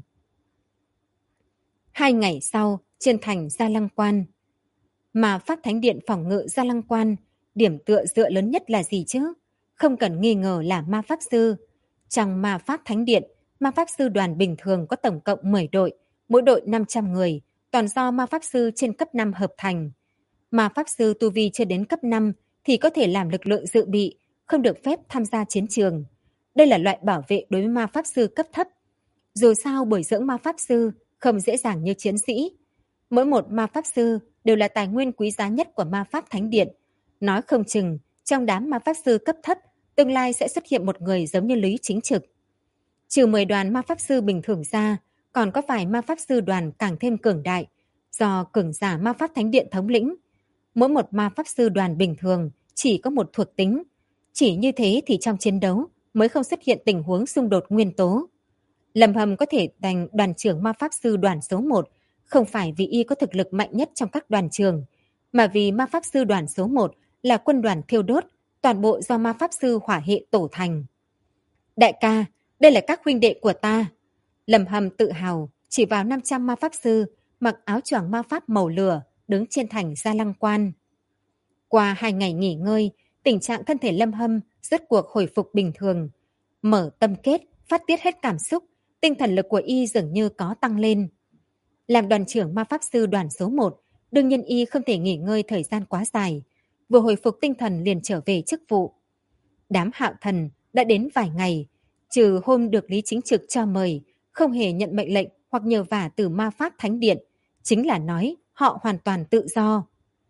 2 ngày sau, trên thành Gia Lăng Quan. Mà Pháp Thánh Điện phòng ngự Gia Lăng Quan, điểm tựa dựa lớn nhất là gì chứ? Không cần nghi ngờ là ma pháp sư. Trong ma Pháp Thánh Điện, ma pháp sư đoàn bình thường có tổng cộng 10 đội, mỗi đội 500 người, toàn do ma pháp sư trên cấp 5 hợp thành. Ma pháp sư tu vi chưa đến cấp 5 thì có thể làm lực lượng dự bị, không được phép tham gia chiến trường. Đây là loại bảo vệ đối với ma pháp sư cấp thấp. Dù sao bồi dưỡng ma pháp sư không dễ dàng như chiến sĩ. Mỗi một ma pháp sư đều là tài nguyên quý giá nhất của ma pháp thánh điện. Nói không chừng, trong đám ma pháp sư cấp thấp, tương lai sẽ xuất hiện một người giống như Lý Chính Trực. Trừ 10 đoàn ma pháp sư bình thường ra, còn có vài ma pháp sư đoàn càng thêm cường đại, do cường giả ma pháp thánh điện thống lĩnh. Mỗi một ma pháp sư đoàn bình thường chỉ có một thuộc tính. Chỉ như thế thì trong chiến đấu mới không xuất hiện tình huống xung đột nguyên tố. Lâm Hâm có thể thành đoàn trưởng ma pháp sư đoàn số 1, không phải vì y có thực lực mạnh nhất trong các đoàn trường, mà vì ma pháp sư đoàn số 1 là quân đoàn thiêu đốt, toàn bộ do ma pháp sư hỏa hệ tổ thành. Đại ca, đây là các huynh đệ của ta. Lâm Hâm tự hào chỉ vào 500 ma pháp sư mặc áo choàng ma pháp màu lửa đứng trên thành Gia Lăng Quan. Qua 2 ngày nghỉ ngơi, tình trạng thân thể Lâm Hâm rốt cuộc hồi phục bình thường. Mở tâm kết, phát tiết hết cảm xúc, tinh thần lực của y dường như có tăng lên. Làm đoàn trưởng ma pháp sư đoàn số 1, đương nhiên y không thể nghỉ ngơi thời gian quá dài. Vừa hồi phục tinh thần liền trở về chức vụ. Đám Hạo Thần đã đến vài ngày, trừ hôm được Lý Chính Trực cho mời, không hề nhận mệnh lệnh hoặc nhờ vả từ ma pháp thánh điện, chính là nói họ hoàn toàn tự do.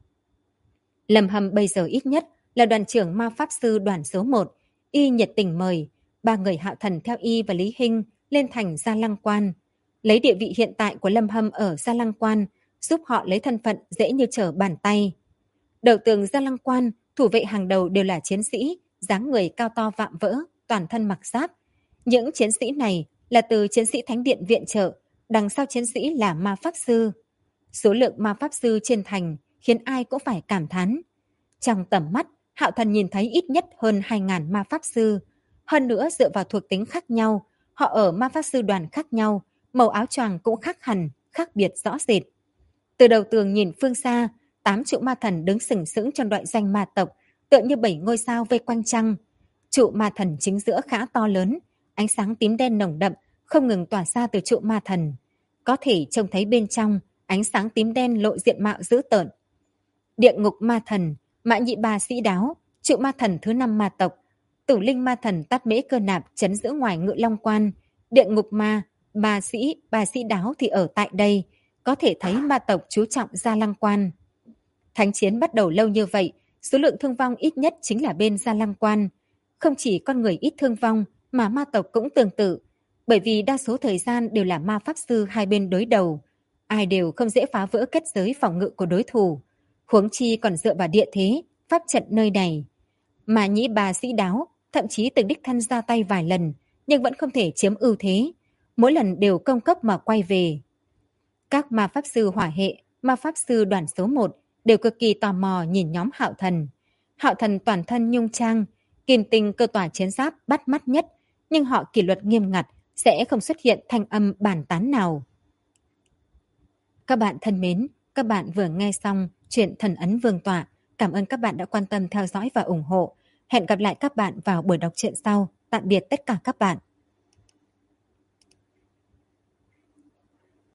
Lâm Hâm bây giờ ít nhất là đoàn trưởng ma pháp sư đoàn số 1, y nhiệt tình mời 3 người Hạo Thần theo y và Lý Hinh lên thành Gia Lăng Quan, lấy địa vị hiện tại của Lâm Hâm ở Gia Lăng Quan, giúp họ lấy thân phận dễ như trở bàn tay. Đầu tường Gia Lăng Quan, thủ vệ hàng đầu đều là chiến sĩ, dáng người cao to vạm vỡ, toàn thân mặc giáp. Những chiến sĩ này là từ chiến sĩ thánh điện viện trợ, đằng sau chiến sĩ là ma pháp sư. Số lượng ma pháp sư trên thành khiến ai cũng phải cảm thán. Trong tầm mắt, Hạo Thần nhìn thấy ít nhất hơn 2.000 ma pháp sư. Hơn nữa dựa vào thuộc tính khác nhau, họ ở ma pháp sư đoàn khác nhau, màu áo choàng cũng khác hẳn, khác biệt rõ rệt. Từ đầu tường nhìn phương xa, 8 trụ ma thần đứng sừng sững trong đội danh ma tộc, tựa như 7 ngôi sao vây quanh trăng. Trụ ma thần chính giữa khá to lớn, ánh sáng tím đen nồng đậm, không ngừng tỏa ra từ trụ ma thần. Có thể trông thấy bên trong, ánh sáng tím đen lộ diện mạo dữ tợn. Địa ngục ma thần, Mã Nhị Ba Sĩ Đáo, trụ ma thần thứ 5 ma tộc, Tử Linh ma thần Tát Mễ Cơ Nạp trấn giữ ngoài Ngự Long Quan, địa ngục ma, Ba Sĩ Đáo thì ở tại đây, có thể thấy ma tộc chú trọng Gia Lăng Quan. Thánh chiến bắt đầu lâu như vậy, số lượng thương vong ít nhất chính là bên Gia Lăng Quan. Không chỉ con người ít thương vong, mà ma tộc cũng tương tự, bởi vì đa số thời gian đều là ma pháp sư hai bên đối đầu. Ai đều không dễ phá vỡ kết giới phòng ngự của đối thủ. Huống chi còn dựa vào địa thế, pháp trận nơi này. Mà Nhĩ Bà Sĩ Đáo thậm chí từng đích thân ra tay vài lần, nhưng vẫn không thể chiếm ưu thế. Mỗi lần đều công cốc mà quay về. Các ma pháp sư hỏa hệ, ma pháp sư đoàn số 1 đều cực kỳ tò mò nhìn nhóm Hạo Thần. Hạo Thần toàn thân nhung trang, kim tinh cơ tỏa chiến giáp bắt mắt nhất, nhưng họ kỷ luật nghiêm ngặt, sẽ không xuất hiện thanh âm bàn tán nào. Các bạn thân mến, các bạn vừa nghe xong chuyện Thần Ấn Vương Tọa. Cảm ơn các bạn đã quan tâm theo dõi và ủng hộ. Hẹn gặp lại các bạn vào buổi đọc truyện sau. Tạm biệt tất cả các bạn.